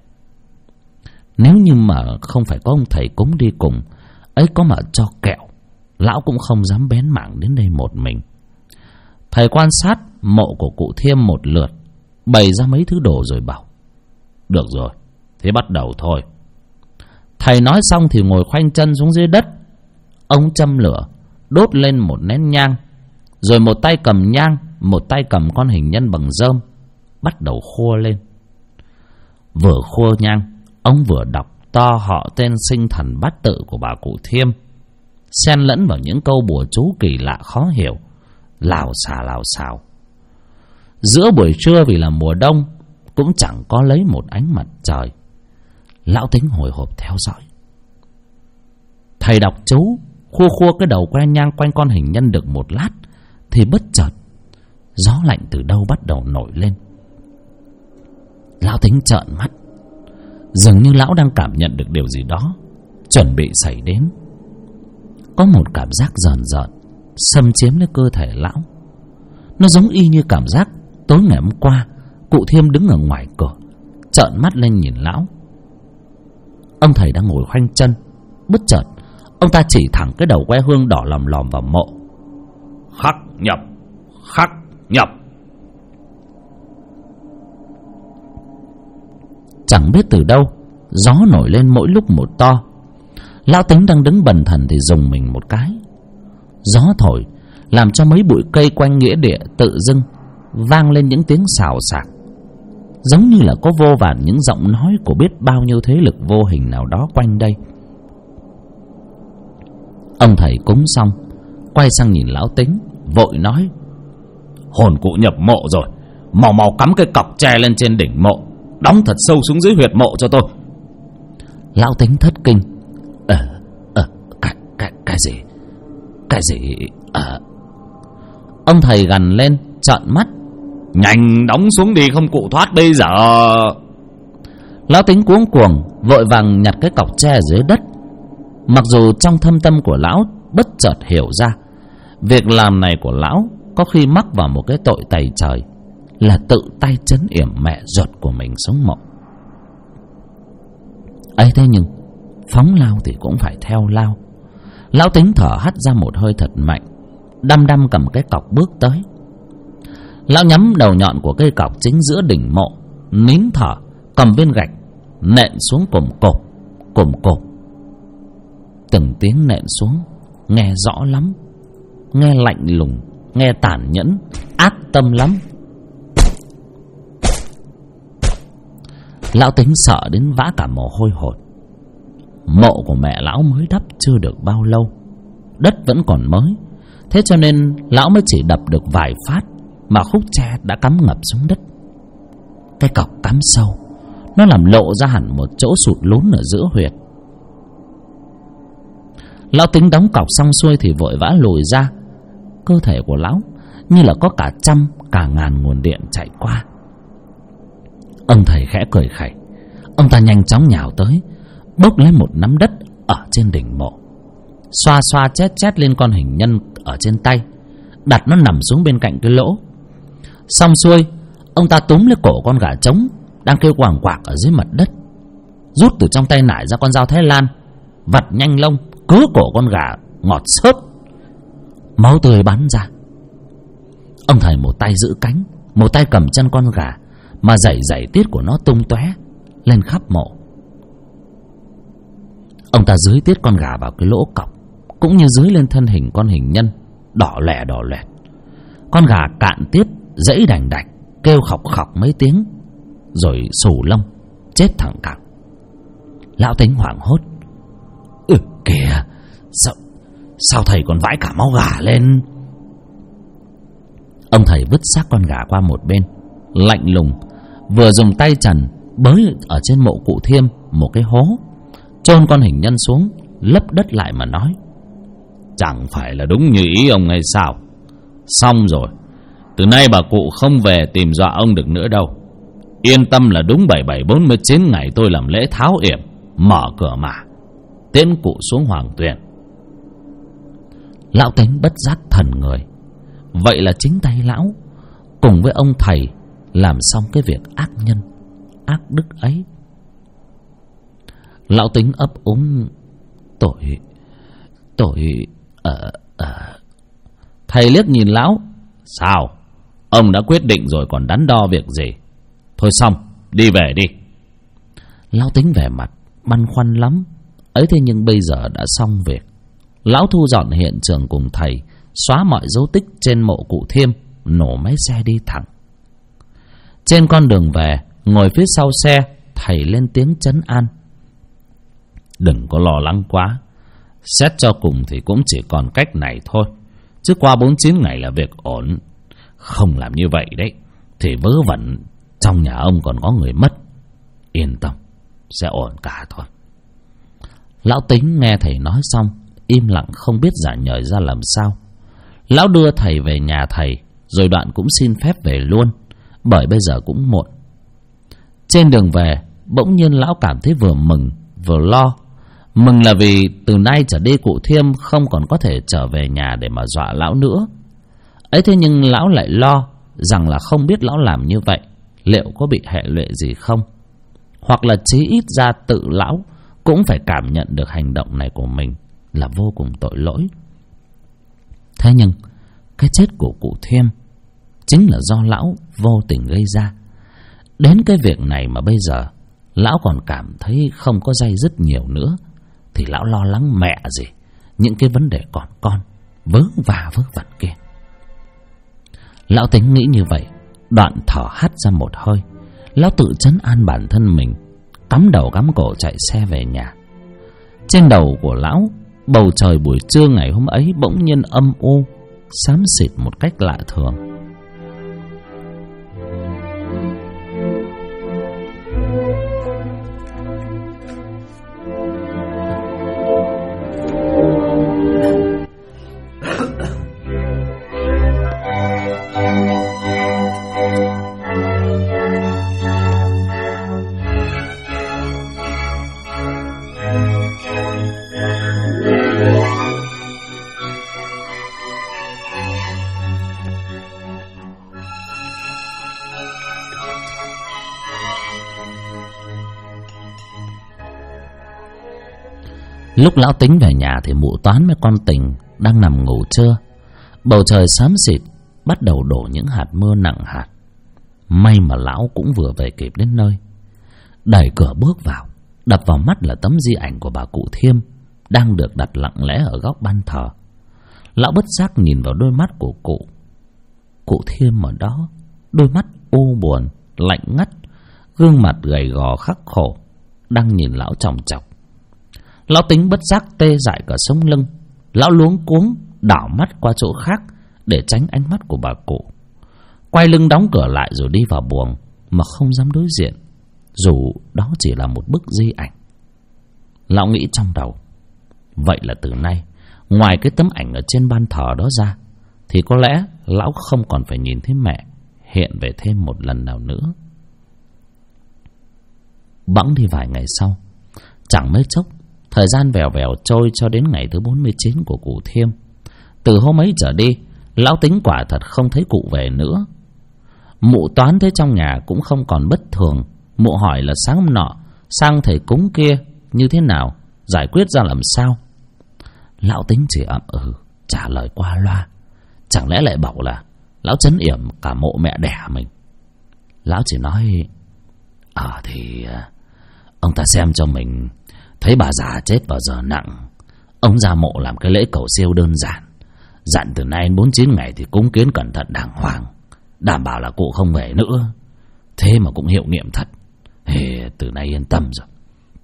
Nếu như mà không phải có ông thầy cúng đi cùng, ấy có mà cho kẹo, lão cũng không dám bén mảng đến đây một mình. Thầy quan sát mộ của cụ Thiêm một lượt, bày ra mấy thứ đồ rồi bảo: "Được rồi, thế bắt đầu thôi." Thầy nói xong thì ngồi khoanh chân xuống dưới đất. Ông châm lửa, đốt lên một nén nhang, rồi một tay cầm nhang, một tay cầm con hình nhân bằng rơm, bắt đầu khua lên. Vừa khua nhang, ông vừa đọc to họ tên sinh thần bát tự của bà cụ Thiêm, xen lẫn vào những câu bùa chú kỳ lạ khó hiểu, lào xào. Giữa buổi trưa vì là mùa đông, cũng chẳng có lấy một ánh mặt trời. Lão Tính hồi hộp theo dõi. Thầy đọc chú, khua cái đầu que nhang quanh con hình nhân được một lát, thì bất chợt gió lạnh từ đâu bắt đầu nổi lên. Lão Tính trợn mắt, dường như lão đang cảm nhận được điều gì đó chuẩn bị xảy đến. Có một cảm giác rờn rợn xâm chiếm lấy cơ thể lão. Nó giống y như cảm giác tối ngày hôm qua cụ Thiêm đứng ở ngoài cửa trợn mắt lên nhìn lão. Ông thầy đang ngồi khoanh chân, bất chợt ông ta chỉ thẳng cái đầu que hương đỏ lòm lòm vào mộ. Khắc nhập. Chẳng biết từ đâu gió nổi lên mỗi lúc một to. Lão Tính đang đứng bần thần thì rùng mình một cái. Gió thổi làm cho mấy bụi cây quanh nghĩa địa tự dưng vang lên những tiếng xào xạc, giống như là có vô vàn những giọng nói của biết bao nhiêu thế lực vô hình nào đó quanh đây. Ông thầy cúng xong, quay sang nhìn lão Tính, vội nói: "Hồn cụ nhập mộ rồi, mau cắm cái cọc tre lên trên đỉnh mộ, đóng thật sâu xuống dưới huyệt mộ cho tôi." Lão Tính thất kinh: Cái gì? Ông thầy gằn lên, trợn mắt: "Nhanh đóng xuống đi, không cụ thoát bây giờ." Lão Tính cuống cuồng vội vàng nhặt cái cọc tre dưới đất. Mặc dù trong thâm tâm của lão bất chợt hiểu ra, việc làm này của lão có khi mắc vào một cái tội tày trời, là tự tay trấn yểm mẹ ruột của mình xuống mộ. ấy thế nhưng phóng lao thì cũng phải theo lao. Lão Tính thở hắt ra một hơi thật mạnh, đăm đăm cầm cái cọc bước tới. Lão nhắm đầu nhọn của cây cọc chính giữa đỉnh mộ, nín thở cầm viên gạch nện xuống cồm cộp. Từng tiếng nện xuống nghe rõ lắm, nghe lạnh lùng, nghe tàn nhẫn, ác tâm lắm. Lão Tính sợ đến vã cả mồ hôi hột. Mộ của mẹ lão mới đắp chưa được bao lâu, đất vẫn còn mới, thế cho nên lão mới chỉ đập được vài phát mà khúc tre đã cắm ngập xuống đất. Cái cọc cắm sâu, nó làm lộ ra hẳn một chỗ sụt lún ở giữa huyệt. Lão Tính đóng cọc xong xuôi thì vội vã lùi ra. Cơ thể của lão như là có cả trăm cả ngàn nguồn điện chạy qua. Ông thầy khẽ cười khẩy. Ông ta nhanh chóng nhào tới, bốc lấy một nắm đất ở trên đỉnh mộ, xoa xoa chét lên con hình nhân ở trên tay, đặt nó nằm xuống bên cạnh cái lỗ. Xong xuôi, ông ta túm lấy cổ con gà trống đang kêu quàng quạc ở dưới mặt đất, rút từ trong tay nải ra con dao Thái Lan, vặt nhanh lông cứa cổ con gà ngọt xớt, máu tươi bắn ra. Ông thầy một tay giữ cánh, một tay cầm chân con gà, mà dảy tiết của nó tung tóe lên khắp mộ. Ông ta dưới tiết con gà vào cái lỗ cọc, cũng như dưới lên thân hình con hình nhân đỏ loẹt. Con gà cạn tiết, dãy đành đạch, kêu khọc khọc mấy tiếng, rồi xù lông chết thẳng cẳng. Lão Tính hoảng hốt: Kìa, sao thầy còn vãi cả máu gà lên? Ông thầy vứt xác con gà qua một bên, lạnh lùng, vừa dùng tay trần bới ở trên mộ cụ Thiêm một cái hố, chôn con hình nhân xuống, lấp đất lại mà nói: Chẳng phải là đúng như ý ông hay sao? Xong rồi, từ nay bà cụ không về tìm dọa ông được nữa đâu. Yên tâm là đúng 7749 ngày tôi làm lễ tháo yểm, mở cửa mả, tiễn cụ xuống Hoàng Tuyền. Lão Tính bất giác thần người. Vậy là chính tay lão cùng với ông thầy làm xong cái việc ác nhân, ác đức ấy. Lão Tính ấp úng: Tội Thầy liếc nhìn lão: Sao? Ông đã quyết định rồi còn đắn đo việc gì? Thôi xong, đi về đi. Lão Tính vẻ mặt băn khoăn lắm. Ấy thế nhưng bây giờ đã xong việc. Lão thu dọn hiện trường cùng thầy, xóa mọi dấu tích trên mộ cụ Thiêm, nổ máy xe đi thẳng. Trên con đường về, ngồi phía sau xe, thầy lên tiếng trấn an: Đừng có lo lắng quá. Xét cho cùng thì cũng chỉ còn cách này thôi, chứ qua 49 ngày là việc ổn. Không làm như vậy đấy thì vớ vẩn trong nhà ông còn có người mất. Yên tâm, sẽ ổn cả thôi. Lão Tính nghe thầy nói xong, im lặng không biết giả nhời ra làm sao. Lão đưa thầy về nhà thầy, rồi đoạn cũng xin phép về luôn, bởi bây giờ cũng muộn. Trên đường về, bỗng nhiên lão cảm thấy vừa mừng vừa lo. Mừng là vì từ nay trở đi cụ Thiêm không còn có thể trở về nhà để mà dọa lão nữa. Ấy thế nhưng lão lại lo rằng là không biết lão làm như vậy liệu có bị hệ lụy gì không, hoặc là chí ít ra tự lão cũng phải cảm nhận được hành động này của mình là vô cùng tội lỗi. Thế nhưng cái chết của cụ Thiêm chính là do lão vô tình gây ra. Đến cái việc này mà bây giờ lão còn cảm thấy không có day dứt nhiều nữa thì lão lo lắng mẹ gì những cái vấn đề còn con vớ vẩn kia. Lão Tính nghĩ như vậy, đoạn thở hắt ra một hơi. Lão tự trấn an bản thân mình, cắm đầu cắm cổ chạy xe về nhà. Trên đầu của lão, bầu trời buổi trưa ngày hôm ấy bỗng nhiên âm u, xám xịt một cách lạ thường. Lúc lão Tính về nhà thì mụ Toán với con Tình đang nằm ngủ trưa. Bầu trời xám xịt, bắt đầu đổ những hạt mưa nặng hạt. May mà lão cũng vừa về kịp đến nơi. Đẩy cửa bước vào, đập vào mắt là tấm di ảnh của bà cụ Thiêm đang được đặt lặng lẽ ở góc ban thờ. Lão bất giác nhìn vào đôi mắt của cụ. Cụ Thiêm ở đó, đôi mắt u buồn, lạnh ngắt, gương mặt gầy gò khắc khổ, đang nhìn lão chòng chọc. Lão Tính bất giác tê dại cả sống lưng. Lão luống cuống đảo mắt qua chỗ khác để tránh ánh mắt của bà cụ, quay lưng đóng cửa lại rồi đi vào buồng mà không dám đối diện, dù đó chỉ là một bức di ảnh. Lão nghĩ trong đầu, vậy là từ nay ngoài cái tấm ảnh ở trên ban thờ đó ra thì có lẽ lão không còn phải nhìn thấy mẹ hiện về thêm một lần nào nữa. Bẵng đi vài ngày sau, chẳng mấy chốc thời gian vèo vèo trôi cho đến ngày thứ 49 của cụ Thiêm. Từ hôm ấy trở đi, lão Tính quả thật không thấy cụ về nữa. Mụ Toán thấy trong nhà cũng không còn bất thường. Mụ hỏi là sáng hôm nọ sang thầy cúng kia như thế nào, giải quyết ra làm sao. Lão Tính chỉ ậm ừ trả lời qua loa. Chẳng lẽ lại bảo là lão trấn yểm cả mộ mẹ đẻ mình. Lão chỉ nói thì ông ta xem cho mình, thấy bà già chết vào giờ nặng, ông ra mộ làm cái lễ cầu siêu đơn giản, dặn từ nay đến 49 ngày thì cúng kiến cẩn thận đàng hoàng, đảm bảo là cụ không về nữa. Thế mà cũng hiệu nghiệm thật. Từ nay yên tâm rồi.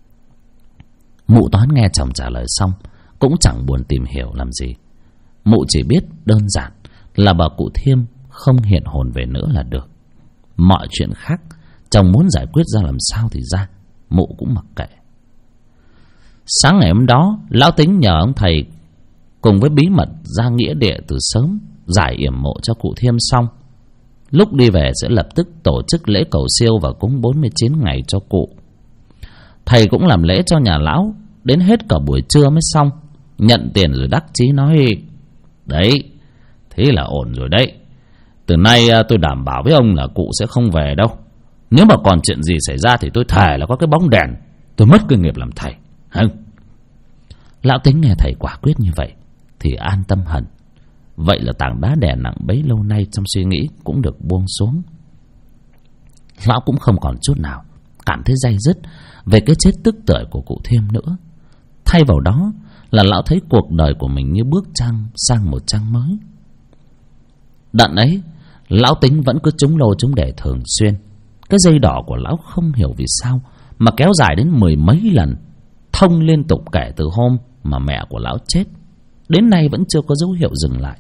Mụ Toán nghe chồng trả lời xong cũng chẳng buồn tìm hiểu làm gì. Mụ chỉ biết đơn giản là bà cụ Thiêm không hiện hồn về nữa là được. Mọi chuyện khác chồng muốn giải quyết ra làm sao thì ra, mụ cũng mặc kệ. Sáng ngày hôm đó, lão Tính nhờ ông thầy cùng với bí mật ra nghĩa địa từ sớm, giải yểm mộ cho cụ Thiêm xong. Lúc đi về sẽ lập tức tổ chức lễ cầu siêu và cúng 49 ngày cho cụ. Thầy cũng làm lễ cho nhà lão, đến hết cả buổi trưa mới xong. Nhận tiền rồi đắc chí nói: đấy, thế là ổn rồi đấy. Từ nay tôi đảm bảo với ông là cụ sẽ không về đâu. Nếu mà còn chuyện gì xảy ra thì tôi thề là có cái bóng đèn, tôi mất cái nghiệp làm thầy. Lão Tính nghe thầy quả quyết như vậy thì an tâm hẳn. Vậy là tảng đá đè nặng bấy lâu nay trong suy nghĩ cũng được buông xuống. Lão cũng không còn chút nào cảm thấy day dứt về cái chết tức tưởi của cụ Thiêm nữa. Thay vào đó là lão thấy cuộc đời của mình như bước sang một trang mới. Đợt ấy, lão Tính vẫn cứ trúng lô trúng đề thường xuyên. Cái dây đỏ của lão không hiểu vì sao mà kéo dài đến 10 mấy lần, thông liên tục kể từ hôm mà mẹ của lão chết. Đến nay vẫn chưa có dấu hiệu dừng lại.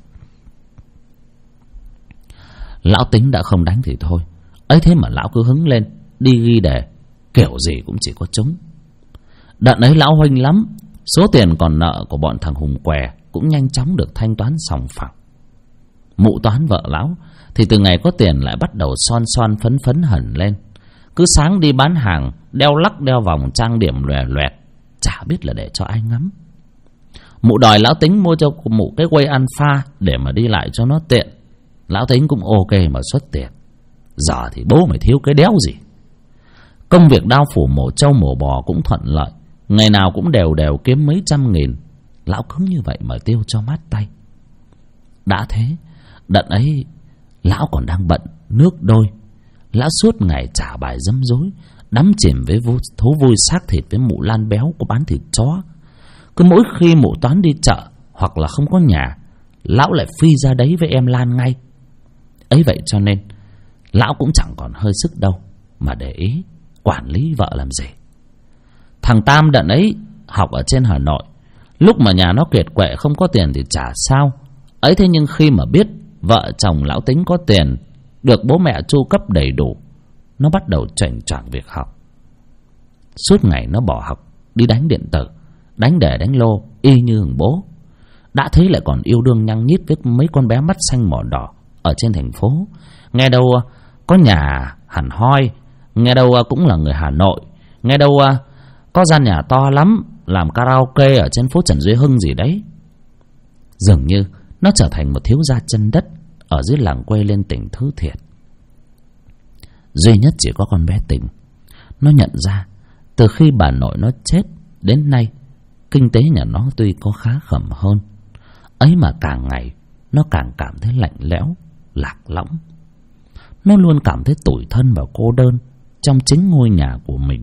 Lão Tính đã không đánh thì thôi, ấy thế mà lão cứ hứng lên đi ghi đề, kiểu gì cũng chỉ có trúng. Đợt ấy lão hoành lắm, số tiền còn nợ của bọn thằng Hùng què cũng nhanh chóng được thanh toán sòng phẳng. Mụ Toán vợ lão thì từ ngày có tiền lại bắt đầu son phấn phấn hẳn lên. Cứ sáng đi bán hàng, đeo lắc đeo vòng, trang điểm lòe loẹt, chả biết là để cho ai ngắm. Mụ đòi lão Tính mua cho mụ cái quay Alpha để mà đi lại cho nó tiện. Lão Tính cũng ok mà xuất tiền. Giờ thì bố mày thiếu cái đéo gì. Công việc đao phủ mổ trâu mổ bò cũng thuận lợi, ngày nào cũng đều kiếm mấy trăm nghìn. Lão cứ như vậy mà tiêu cho mát tay. Đã thế, đợt ấy lão còn đang bận nước đôi. Lão suốt ngày trả bài dấm dối, đắm chìm với thú vui xác thịt với mụ Lan béo có bán thịt chó. Cứ mỗi khi mụ Toán đi chợ hoặc là không có nhà, lão lại phi ra đấy với em Lan ngay. Ấy vậy cho nên lão cũng chẳng còn hơi sức đâu mà để ý quản lý vợ làm gì. Thằng Tam đợt ấy học ở trên Hà Nội, lúc mà nhà nó kiệt quệ không có tiền thì chả sao. Ấy thế nhưng khi mà biết vợ chồng lão Tính có tiền, được bố mẹ chu cấp đầy đủ, nó bắt đầu chảnh choạng việc học. Suốt ngày nó bỏ học đi đánh điện tử, đánh đề đánh lô y như thằng bố. Đã thế lại còn yêu đương nhăng nhít với mấy con bé mắt xanh mỏ đỏ ở trên thành phố. Nghe đâu có nhà hẳn hoi, nghe đâu cũng là người Hà Nội, nghe đâu có gian nhà to lắm, làm karaoke ở trên phố Trần Duy Hưng gì đấy. Dường như nó trở thành một thiếu gia chân đất ở dưới làng quê lên tỉnh thứ thiệt. Duy nhất chỉ có con bé Tình. Nó nhận ra từ khi bà nội nó chết đến nay, kinh tế nhà nó tuy có khá khẩm hơn, ấy mà càng ngày nó càng cảm thấy lạnh lẽo, lạc lõng. Nó luôn cảm thấy tủi thân và cô đơn trong chính ngôi nhà của mình.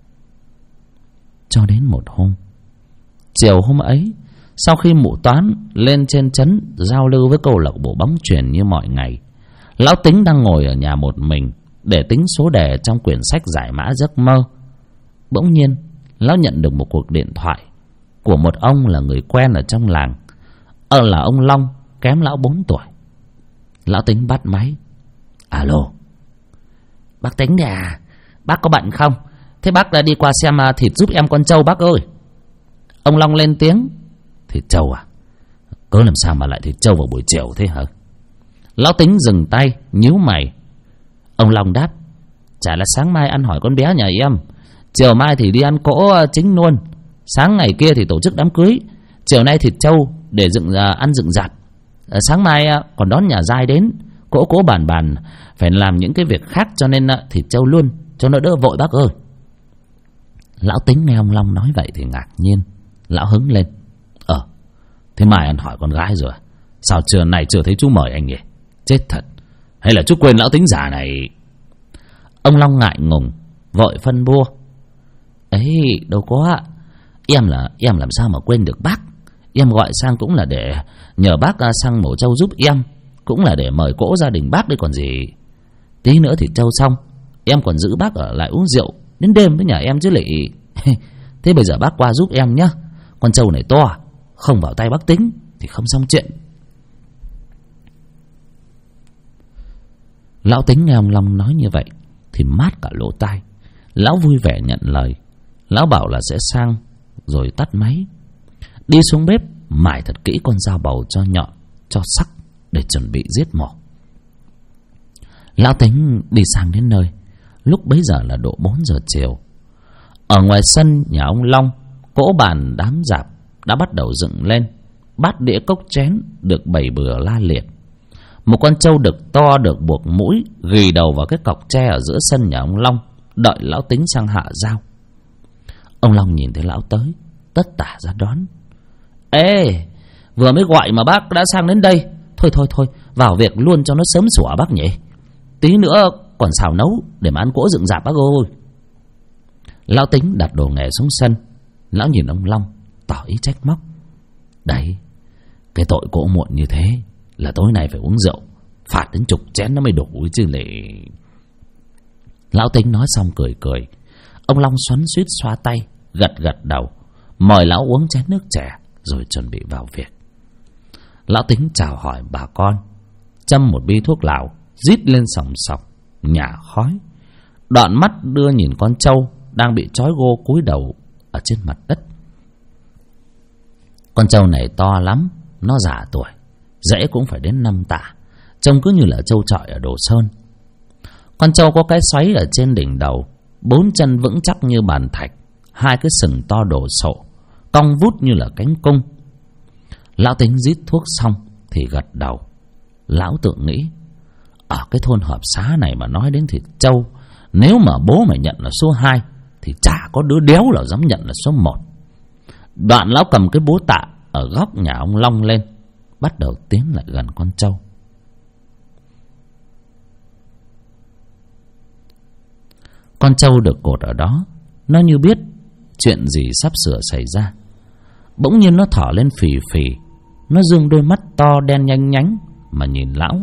Cho đến một hôm, chiều hôm ấy, sau khi mụ Toán lên trên trấn giao lưu với câu lạc bộ bóng chuyền như mọi ngày, lão Tính đang ngồi ở nhà một mình để tính số đề trong quyển sách giải mã giấc mơ. Bỗng nhiên lão nhận được một cuộc điện thoại của một ông là người quen ở trong làng, là ông Long, kém lão 4 tuổi. Lão Tính bắt máy. Alo. Bác Tính à, bác có bận không? Thế bác đã đi qua xem thịt giúp em con trâu bác ơi. Ông Long lên tiếng. Thịt trâu à? Cớ làm sao mà lại thịt trâu vào buổi chiều thế hả? Lão Tính dừng tay, nhíu mày. Ông Long đáp. Chả là sáng mai ăn hỏi con bé nhà em, chiều mai thì đi ăn cỗ chính luôn, sáng ngày kia thì tổ chức đám cưới, chiều nay thịt trâu để ăn dựng dạp, sáng mai còn đón nhà giai đến, cỗ bàn phải làm những cái việc khác, cho nên thịt trâu luôn cho nó đỡ vội bác ơi. Lão Tính nghe ông Long nói vậy thì ngạc nhiên. Lão hứng lên. Thế mai ăn hỏi con gái rồi, sao trưa này chưa thấy chú mời anh nhỉ? Chết thật, hay là chú quên lão Tính già này? Ông Long ngại ngùng vội phân bua. Ấy đâu có, em làm sao mà quên được bác. Em gọi sang cũng là để nhờ bác sang mổ trâu giúp em, cũng là để mời cỗ gia đình bác đấy còn gì. Tí nữa thì trâu xong, em còn giữ bác ở lại uống rượu đến đêm với nhà em chứ lị. Thế bây giờ bác qua giúp em nhá. Con trâu này to, không vào tay bác tính thì không xong chuyện. Lão Tính nghe ông Long nói như vậy thì mát cả lỗ tai. Lão vui vẻ nhận lời. Lão bảo là sẽ sang rồi tắt máy, đi xuống bếp mài thật kỹ con dao bầu cho nhọn cho sắc để chuẩn bị giết mổ. Lão Tính đi sang đến nơi. Lúc bấy giờ là độ 4 giờ chiều. Ở ngoài sân nhà ông Long, cỗ bàn đám dạp đã bắt đầu dựng lên. Bát đĩa cốc chén được bày bừa la liệt. Một con trâu đực to được buộc mũi ghi đầu vào cái cọc tre ở giữa sân nhà ông Long, đợi lão Tính sang hạ dao. Ông Long nhìn thấy lão tới, tất tả ra đón. Ê, vừa mới gọi mà bác đã sang đến đây. Thôi, vào việc luôn cho nó sớm sủa bác nhỉ. Tí nữa còn xào nấu để mà ăn cỗ dựng dạp bác ơi. Lão Tính đặt đồ nghề xuống sân. Lão nhìn ông Long tỏ ý trách móc. Đấy, cái tội cỗ muộn như thế là tối nay phải uống rượu, phạt đến 10 chén nó mới đủ chứ lệ. Lão Tính nói xong cười. Ông Long xoắn xuýt xoa tay, gật đầu, mời lão uống chén nước chè rồi chuẩn bị vào việc. Lão Tính chào hỏi bà con, châm một bi thuốc lào, rít lên sòng sọc, nhả khói, đoạn mắt đưa nhìn con trâu đang bị trói gô cúi đầu ở trên mặt đất. Con trâu này to lắm, nó già tuổi, rễ cũng phải đến 5 tạ, trông cứ như là trâu trọi ở Đồ Sơn. Con trâu có cái xoáy ở trên đỉnh đầu, 4 chân vững chắc như bàn thạch, 2 cái sừng to đồ sộ, cong vút như là cánh cung. Lão Tính rít thuốc xong thì gật đầu. Lão tự nghĩ, ở cái thôn Hợp Xá này mà nói đến thịt trâu, nếu mà bố mày nhận là số 2 thì chả có đứa đéo nào dám nhận là số 1. Đoạn lão cầm cái búa tạ ở góc nhà ông Long lên, bắt đầu tiến lại gần con trâu. Con trâu được cột ở đó, nó như biết chuyện gì sắp sửa xảy ra. Bỗng nhiên nó thỏ lên phì phì. Nó dương đôi mắt to đen nhanh nhánh mà nhìn lão.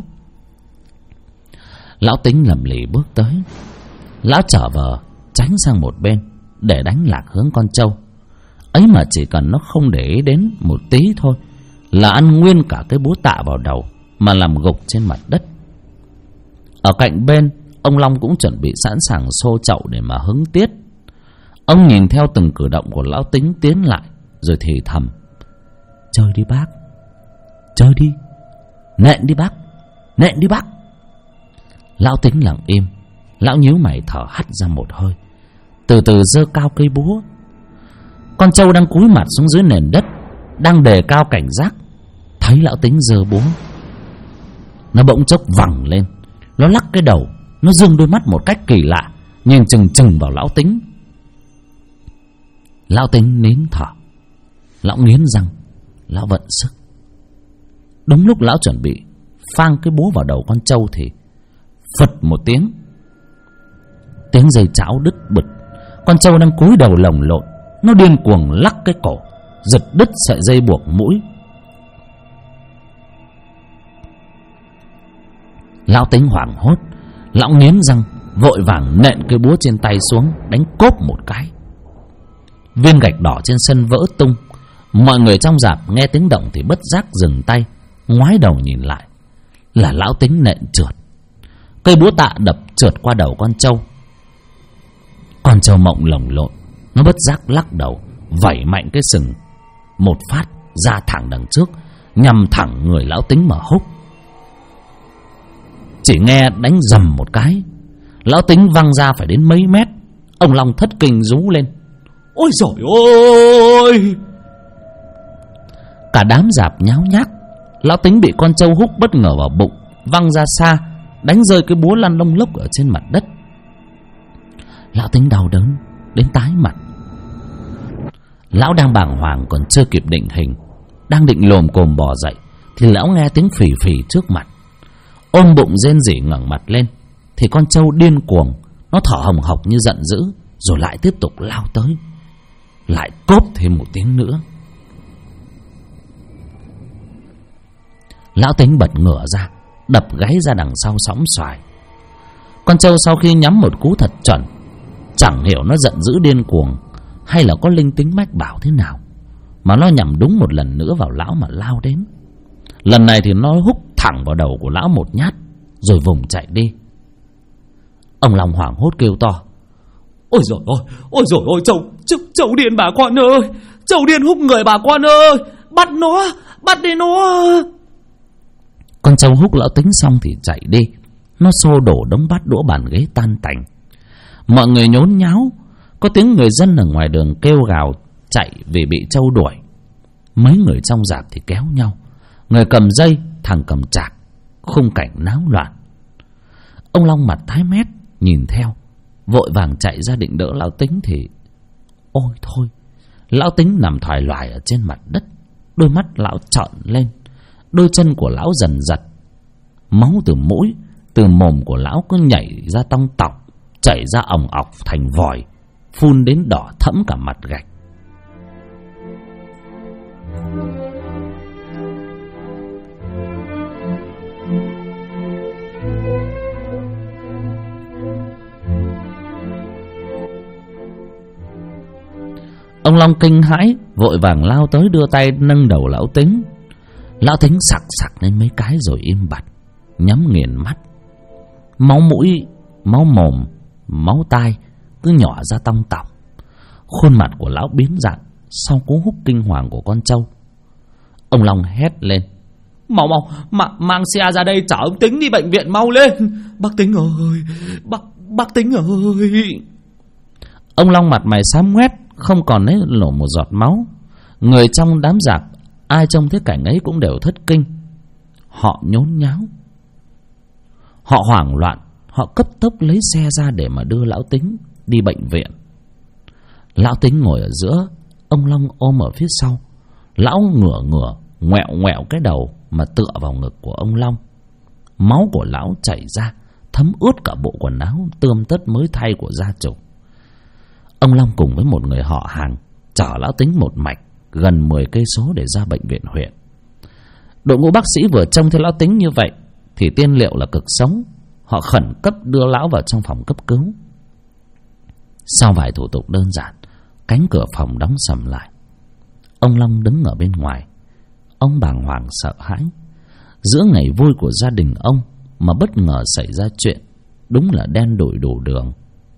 Lão Tính lầm lì bước tới. Lão trở vờ tránh sang một bên để đánh lạc hướng con trâu. Ấy mà chỉ cần nó không để ý đến một tí thôi là ăn nguyên cả cái búa tạ vào đầu mà làm gục trên mặt đất. Ở cạnh bên, ông Long cũng chuẩn bị sẵn sàng xô chậu để mà hứng tiết. Ông nhìn theo từng cử động của lão Tính tiến lại, rồi thì thầm: Chơi đi bác, chơi đi, nện đi bác, nện đi bác. Lão Tính lặng im. Lão nhíu mày thở hắt ra một hơi, từ từ giơ cao cây búa. Con trâu đang cúi mặt xuống dưới nền đất, đang đề cao cảnh giác, thấy lão Tính giơ búa, nó bỗng chốc vẳng lên. Nó lắc cái đầu, nó dương đôi mắt một cách kỳ lạ, nhìn chừng chừng vào lão Tính. Lão Tính nín thở. Lão nghiến răng, lão vận sức. Đúng lúc lão chuẩn bị phang cái búa vào đầu con trâu thì phật một tiếng, tiếng dây chảo đứt bực. Con trâu đang cúi đầu lồng lộn, nó điên cuồng lắc cái cổ, giật đứt sợi dây buộc mũi. Lão Tính hoảng hốt. Lão nghiến răng, vội vàng nện cái búa trên tay xuống, đánh cốp một cái. Viên gạch đỏ trên sân vỡ tung. Mọi người trong rạp nghe tiếng động thì bất giác dừng tay, ngoái đầu nhìn lại. Là lão Tính nện trượt. Cây búa tạ đập trượt qua đầu con trâu. Con trâu mộng lồng lộn, nó bất giác lắc đầu, vẩy mạnh cái sừng một phát ra thẳng đằng trước, nhằm thẳng người lão Tính mà húc. Chỉ nghe đánh rầm một cái, lão Tính văng ra phải đến mấy mét. Ông Long thất kinh rú lên: Ôi giời ơi! Cả đám rạp nháo nhác. Lão Tính bị con trâu húc bất ngờ vào bụng, văng ra xa, đánh rơi cái búa lăn lông lốc ở trên mặt đất. Lão Tính đau đớn đến tái mặt. Lão đang bàng hoàng còn chưa kịp định hình, đang định lồm cồm bò dậy thì lão nghe tiếng phì phì trước mặt. Ôm bụng rên rỉ ngẩng mặt lên thì con trâu điên cuồng, nó thở hồng hộc như giận dữ, rồi lại tiếp tục lao tới. Lại cốp thêm một tiếng nữa. Lão Tính bật ngửa ra, đập gáy ra đằng sau sóng xoài. Con trâu sau khi nhắm một cú thật chuẩn, chẳng hiểu nó giận dữ điên cuồng hay là có linh tính mách bảo thế nào, mà nó nhằm đúng một lần nữa vào lão mà lao đến. Lần này thì nó húc thẳng vào đầu của lão một nhát, rồi vùng chạy đi. Ông Long hoảng hốt kêu to: ôi dồi ôi, trâu điên bà con ơi, trâu điên húc người bà con ơi, bắt đi nó. Con trâu húc lão Tính xong thì chạy đi. Nó xô đổ đống bát đũa bàn ghế tan tành. Mọi người nhốn nháo. Có tiếng người dân ở ngoài đường kêu gào chạy vì bị trâu đuổi. Mấy người trong rạp thì kéo nhau, người cầm dây, thằng cầm chạc. Khung cảnh náo loạn. Ông Long mặt tái mét nhìn theo, vội vàng chạy ra định đỡ lão Tính thì ôi thôi, lão Tính nằm thoải loài ở trên mặt đất. Đôi mắt lão trợn lên, đôi chân của lão dần giật. Máu từ mũi, từ mồm của lão cứ nhảy ra tong tọng, chảy ra òng ọc thành vòi, phun đến đỏ thẫm cả mặt gạch. Ông Long kinh hãi, vội vàng lao tới đưa tay nâng đầu lão Tính. Lão Tính sặc sặc lên mấy cái rồi im bặt, nhắm nghiền mắt. Máu mũi, máu mồm, máu tai cứ nhỏ ra tong tọng. Khuôn mặt của lão biến dạng sau cú húc kinh hoàng của con trâu. Ông Long hét lên: Mau mang xe ra đây chở ông Tính đi bệnh viện mau lên. Bác Tính ơi, bác Tính ơi. Ông Long mặt mày xám ngoét, không còn lấy lỗ một giọt máu. Người trong đám rạp ai trông thấy cảnh ấy cũng đều thất kinh. Họ nhốn nháo, họ hoảng loạn, họ cấp tốc lấy xe ra để mà đưa lão Tính đi bệnh viện. Lão Tính ngồi ở giữa, ông Long ôm ở phía sau. Lão ngửa ngoẹo cái đầu mà tựa vào ngực của ông Long. Máu của lão chảy ra, thấm ướt cả bộ quần áo tươm tất mới thay của gia chủ. Ông Long cùng với một người họ hàng chở lão Tính một mạch gần 10 cây số để ra bệnh viện huyện. Đội ngũ bác sĩ vừa trông thấy lão Tính như vậy thì tiên liệu là cực xấu. Họ khẩn cấp đưa lão vào trong phòng cấp cứu. Sau vài thủ tục đơn giản, cánh cửa phòng đóng sầm lại. Ông Long đứng ở bên ngoài. Ông bàng hoàng sợ hãi. Giữa ngày vui của gia đình ông mà bất ngờ xảy ra chuyện, đúng là đen đủi đủ đường.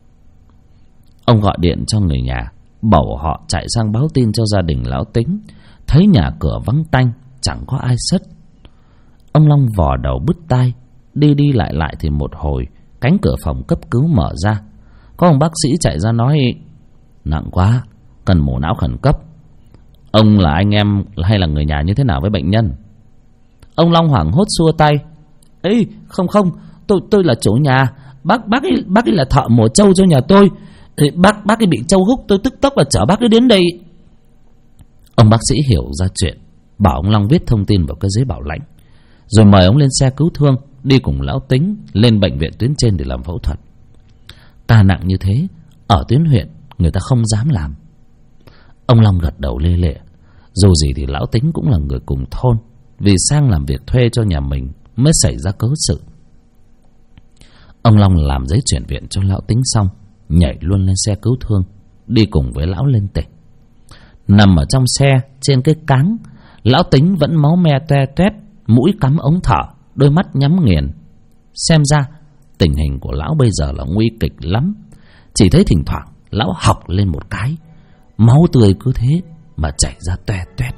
Ông gọi điện cho người nhà, bảo họ chạy sang báo tin cho gia đình lão Tính. Thấy nhà cửa vắng tanh, chẳng có ai sất. Ông Long vò đầu bứt tai, đi lại thì một hồi cánh cửa phòng cấp cứu mở ra. Có ông bác sĩ chạy ra nói: Nặng quá, cần mổ não khẩn cấp. Ông là anh em hay là người nhà như thế nào với bệnh nhân? Ông Long hoảng hốt xua tay: Ê, không, tôi là chủ nhà. Bác ấy là thợ mổ trâu cho nhà tôi. Bác ấy bị trâu húc, tôi tức tốc là chở bác ấy đến đây. Ông bác sĩ hiểu ra chuyện, bảo ông Long viết thông tin vào cái giấy bảo lãnh, rồi mời ông lên xe cứu thương đi cùng lão Tính lên bệnh viện tuyến trên để làm phẫu thuật. Ca nặng như thế ở tuyến huyện người ta không dám làm. Ông Long gật đầu lê lệ. Dù gì thì lão Tính cũng là người cùng thôn, vì sang làm việc thuê cho nhà mình mới xảy ra cớ sự. Ông Long làm giấy chuyển viện cho lão Tính xong, nhảy luôn lên xe cứu thương đi cùng với lão lên tỉnh. Nằm ở trong xe trên cái cáng, lão Tính vẫn máu me toe toét, mũi cắm ống thở, đôi mắt nhắm nghiền. Xem ra tình hình của lão bây giờ là nguy kịch lắm. Chỉ thấy thỉnh thoảng lão hộc lên một cái, máu tươi cứ thế mà chảy ra toe toét.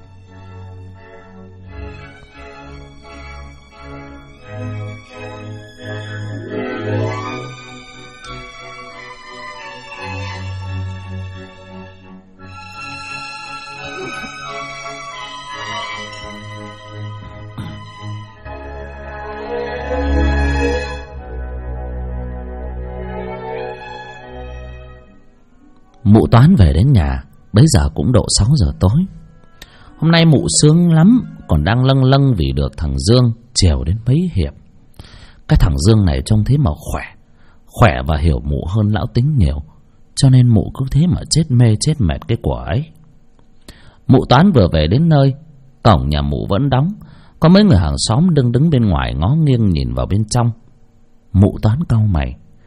Mụ Toán về đến nhà bấy giờ cũng độ 6 giờ tối. Hôm nay mụ sướng lắm, còn đang lâng lâng vì được thằng Dương trèo đến mấy hiệp. Cái thằng Dương này trông thế mà khỏe và hiểu mụ hơn lão Tính nhiều, cho nên mụ cứ thế mà chết mê chết mệt cái của ấy. Mụ Toán vừa về đến nơi, cổng nhà mụ vẫn đóng. Có mấy người hàng xóm đứng bên ngoài ngó nghiêng nhìn vào bên trong. Mụ Toán cau mày,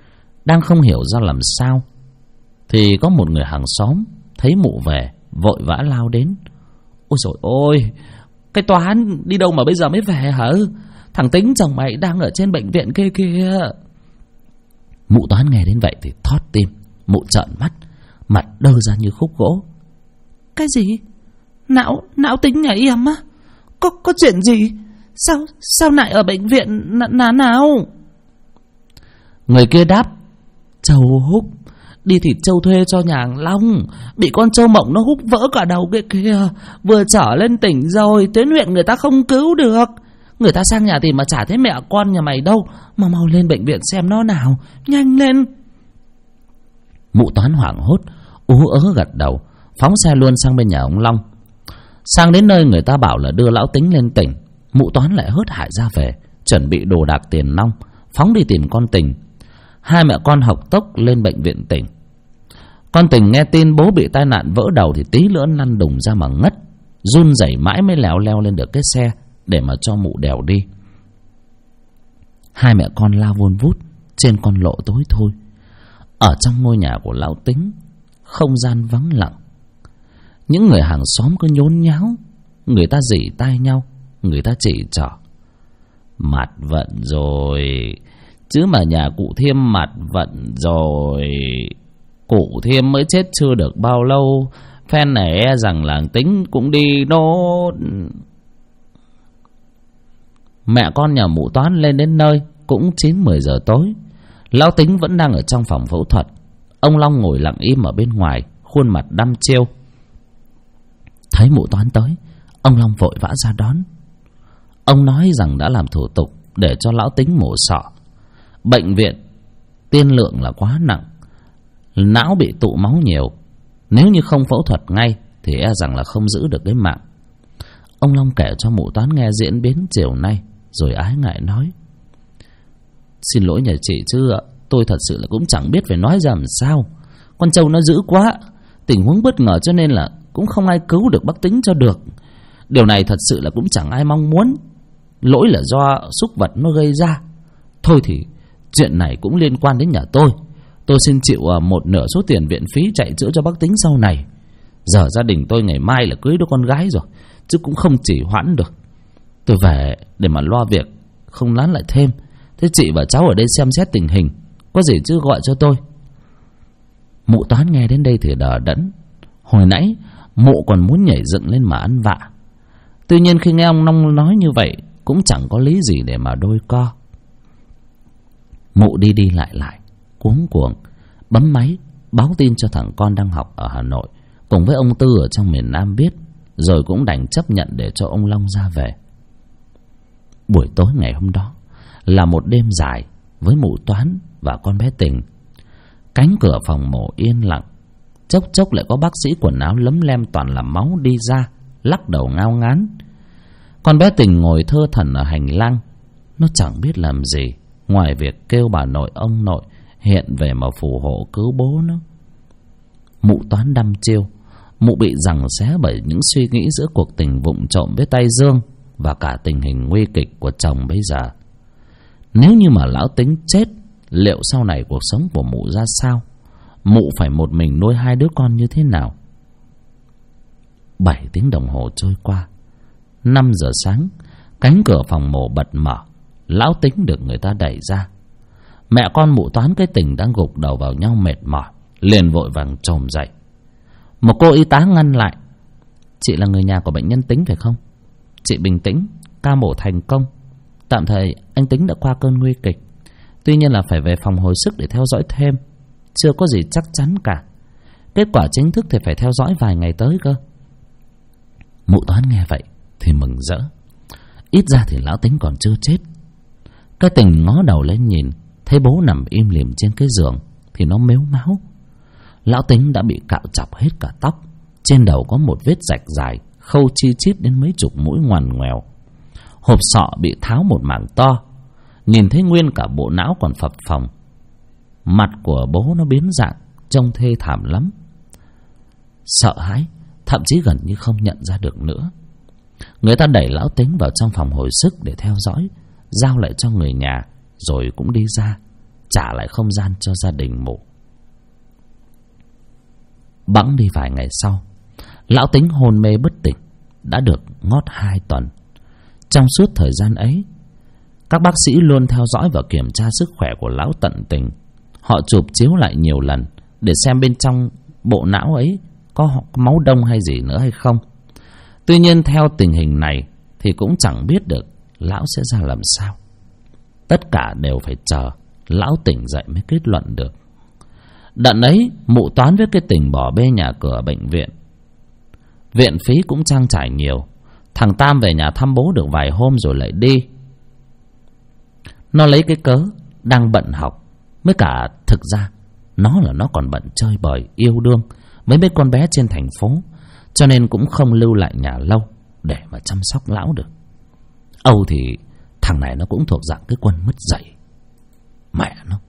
Đang không hiểu ra làm sao thì có một người hàng xóm thấy mụ về, vội vã lao đến. Ôi dồi ôi, cái Toán đi đâu mà bây giờ mới về hả? Thằng Tính chồng mày đang ở trên bệnh viện kia kìa. Mụ Toán nghe đến vậy thì thót tim. Mụ trợn mắt, mặt đơ ra như khúc gỗ. Cái gì? Não Tính nhà em á? Có chuyện gì? Sao lại ở bệnh viện nào? Người kia đáp: Châu húc, đi thịt trâu thuê cho nhà hàng Long, bị con trâu mộng nó húc vỡ cả đầu kia. Vừa trở lên tỉnh rồi, tuyến huyện người ta không cứu được. Người ta sang nhà tìm mà chả thấy mẹ con nhà mày đâu. Mà mau lên bệnh viện xem nó nào, nhanh lên. Mụ Toán hoảng hốt, ú ớ gật đầu, phóng xe luôn sang bên nhà ông Long. Sang đến nơi người ta bảo là đưa lão Tính lên tỉnh, mụ Toán lại hớt hải ra về, chuẩn bị đồ đạc tiền nong, phóng đi tìm con Tình. Hai mẹ con hộc tốc lên bệnh viện tỉnh. Con Tình nghe tin bố bị tai nạn vỡ đầu thì tí nữa lăn đùng ra mà ngất, run rẩy mãi mới leo lên được cái xe để mà cho mụ đèo đi. Hai mẹ con lao vun vút trên con lộ tối thôi. Ở trong ngôi nhà của lão Tính, không gian vắng lặng. Những người hàng xóm cứ nhốn nháo, người ta rỉ tai nhau, người ta chỉ trỏ. Mặt vận rồi, chứ mà nhà cụ Thiêm mặt vận rồi. Cụ Thiêm mới chết chưa được bao lâu, phen này e rằng làng Tính cũng đi nốt. Mẹ con nhà mụ Toán lên đến nơi cũng 9-10 giờ tối. Lão Tính vẫn đang ở trong phòng phẫu thuật. Ông Long ngồi lặng im ở bên ngoài, khuôn mặt đăm chiêu. Thấy mụ Toán tới, ông Long vội vã ra đón. Ông nói rằng đã làm thủ tục để cho lão Tính mổ sọ. Bệnh viện tiên lượng là quá nặng, não bị tụ máu nhiều, nếu như không phẫu thuật ngay thì e rằng là không giữ được cái mạng. Ông Long kể cho mụ Toán nghe diễn biến chiều nay, rồi ái ngại nói: Xin lỗi nhà chị chứ tôi thật sự là cũng chẳng biết phải nói ra làm sao. Con trâu nó dữ quá, tình huống bất ngờ cho nên là cũng không ai cứu được bác Tính cho được. Điều này thật sự là cũng chẳng ai mong muốn. Lỗi là do súc vật nó gây ra. Thôi thì chuyện này cũng liên quan đến nhà tôi. Tôi xin chịu một nửa số tiền viện phí chạy chữa cho bác Tính sau này. Giờ gia đình tôi ngày mai là cưới đứa con gái rồi, chứ cũng không chỉ hoãn được. Tôi về để mà lo việc, không lán lại thêm. Thế chị và cháu ở đây xem xét tình hình, có gì chứ gọi cho tôi. Mụ Toán nghe đến đây thì đờ đẫn. Hồi nãy mụ còn muốn nhảy dựng lên mà ăn vạ. Tuy nhiên khi nghe ông Long nói như vậy, cũng chẳng có lý gì để mà đôi co. Mụ đi lại, cuống cuồng bấm máy báo tin cho thằng con đang học ở Hà Nội cùng với ông Tư ở trong miền Nam biết, rồi cũng đành chấp nhận để cho ông Long ra về. Buổi tối ngày hôm đó là một đêm dài với mụ Toán và con bé Tình. Cánh cửa phòng mổ yên lặng, chốc chốc lại có bác sĩ quần áo lấm lem toàn là máu đi ra, lắc đầu ngao ngán. Con bé Tình ngồi thơ thẩn ở hành lang, nó chẳng biết làm gì ngoài việc kêu bà nội ông nội hiện về mà phù hộ cứu bố nó. Mụ Toán đăm chiêu, mụ bị giằng xé bởi những suy nghĩ giữa cuộc tình vụng trộm với tay Dương và cả tình hình nguy kịch của chồng bây giờ. Nếu như mà lão Tính chết, liệu sau này cuộc sống của mụ ra sao? Mụ phải một mình nuôi hai đứa con như thế nào? 7 tiếng đồng hồ trôi qua. 5 giờ sáng, cánh cửa phòng mổ bật mở. Lão Tính được người ta đẩy ra. Mẹ con mụ Toán cái Tình đang gục đầu vào nhau mệt mỏi, liền vội vàng chồm dậy. Một cô y tá ngăn lại: Chị là người nhà của bệnh nhân Tính phải không? Chị bình tĩnh, ca mổ thành công. Tạm thời anh Tính đã qua cơn nguy kịch, tuy nhiên là phải về phòng hồi sức để theo dõi thêm. Chưa có gì chắc chắn cả. Kết quả chính thức thì phải theo dõi vài ngày tới cơ. Mụ Toán nghe vậy thì mừng rỡ. Ít ra thì lão Tính còn chưa chết. Cái Tình ngó đầu lên nhìn, thấy bố nằm im lìm trên cái giường thì nó mếu máo. Lão Tính đã bị cạo chọc hết cả tóc, trên đầu có một vết rạch dài khâu chi chít đến mấy chục mũi ngoằn ngoèo. Hộp sọ bị tháo một mảng to, nhìn thấy nguyên cả bộ não còn phập phồng. Mặt của bố nó biến dạng, trông thê thảm lắm. Sợ hãi, thậm chí gần như không nhận ra được nữa. Người ta đẩy lão Tính vào trong phòng hồi sức để theo dõi, giao lại cho người nhà, rồi cũng đi ra. trả lại không gian cho gia đình Mụ. Bẵng đi vài ngày sau, lão Tính hôn mê bất tỉnh đã được ngót 2 tuần. Trong suốt thời gian ấy, các bác sĩ luôn theo dõi và kiểm tra sức khỏe của lão tận tình. Họ chụp chiếu lại nhiều lần để xem bên trong bộ não ấy có máu đông hay gì nữa hay không. Tuy nhiên theo tình hình này thì cũng chẳng biết được lão sẽ ra làm sao. Tất cả đều phải chờ lão tỉnh dậy mới kết luận được. Đợt ấy Mụ Toán với cái tình bỏ bê nhà cửa bệnh viện. Viện phí cũng trang trải nhiều. Thằng Tam về nhà thăm bố được vài hôm rồi lại đi. Nó lấy cái cớ đang bận học, mới cả thực ra nó còn bận chơi bời yêu đương với mấy con bé trên thành phố, cho nên cũng không lưu lại nhà lâu để mà chăm sóc lão được. Âu thì thằng này nó cũng thuộc dạng cái quân mất dạy. Mẹ nó.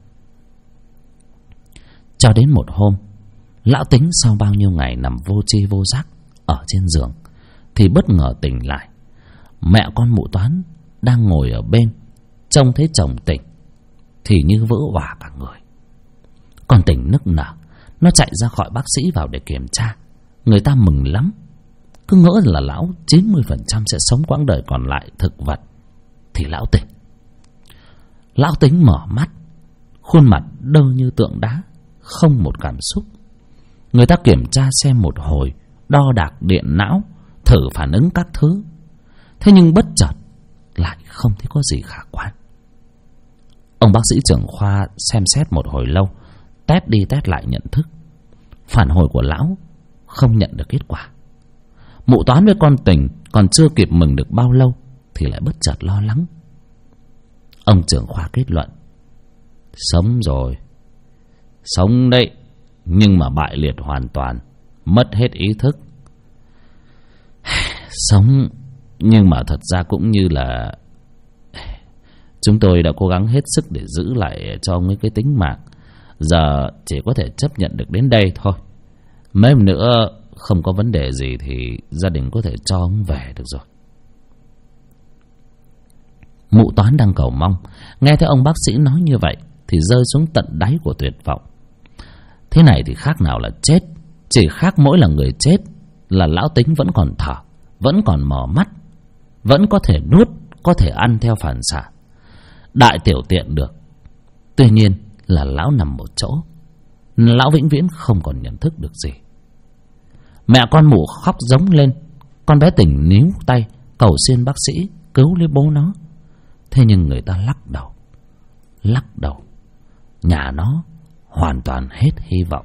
Cho đến một hôm, lão Tính sau bao nhiêu ngày nằm vô tri vô giác ở trên giường thì bất ngờ tỉnh lại. Mẹ con Mụ Toán đang ngồi ở bên, trông thấy chồng tỉnh thì như vỡ òa cả người. Con Tỉnh nức nở, nó chạy ra khỏi bác sĩ vào để kiểm tra. Người ta mừng lắm, cứ ngỡ là lão 90% sẽ sống quãng đời còn lại thực vật. Thì lão tỉnh. Lão Tính mở mắt, khuôn mặt đơ như tượng đá, không một cảm xúc. Người ta kiểm tra xem một hồi, đo đạc điện não, thử phản ứng các thứ. Thế nhưng bất chợt lại không thấy có gì khả quan. Ông bác sĩ trưởng khoa xem xét một hồi lâu, test đi test lại nhận thức. Phản hồi của lão không nhận được kết quả. Mụ Toán với con Tình còn chưa kịp mừng được bao lâu thì lại bất chợt lo lắng. Ông trưởng khoa kết luận: sống rồi, sống đấy, nhưng mà bại liệt hoàn toàn, mất hết ý thức. Sống, nhưng mà thật ra cũng như là chúng tôi đã cố gắng hết sức để giữ lại cho ông ấy cái tính mạng. Giờ chỉ có thể chấp nhận được đến đây thôi. Mấy hôm nữa không có vấn đề gì thì gia đình có thể cho ông về được rồi. Mụ Toán đang cầu mong, nghe thấy ông bác sĩ nói như vậy thì rơi xuống tận đáy của tuyệt vọng. Thế này thì khác nào là chết. Chỉ khác mỗi là người chết là lão Tính vẫn còn thở, vẫn còn mở mắt, vẫn có thể nuốt, có thể ăn theo phản xạ, đại tiểu tiện được. Tuy nhiên là lão nằm một chỗ, lão vĩnh viễn không còn nhận thức được gì. Mẹ con Mụ khóc giống lên. Con bé Tình níu tay cầu xin bác sĩ cứu lấy bố nó. Thế nhưng người ta lắc đầu. Nhà nó hoàn toàn hết hy vọng.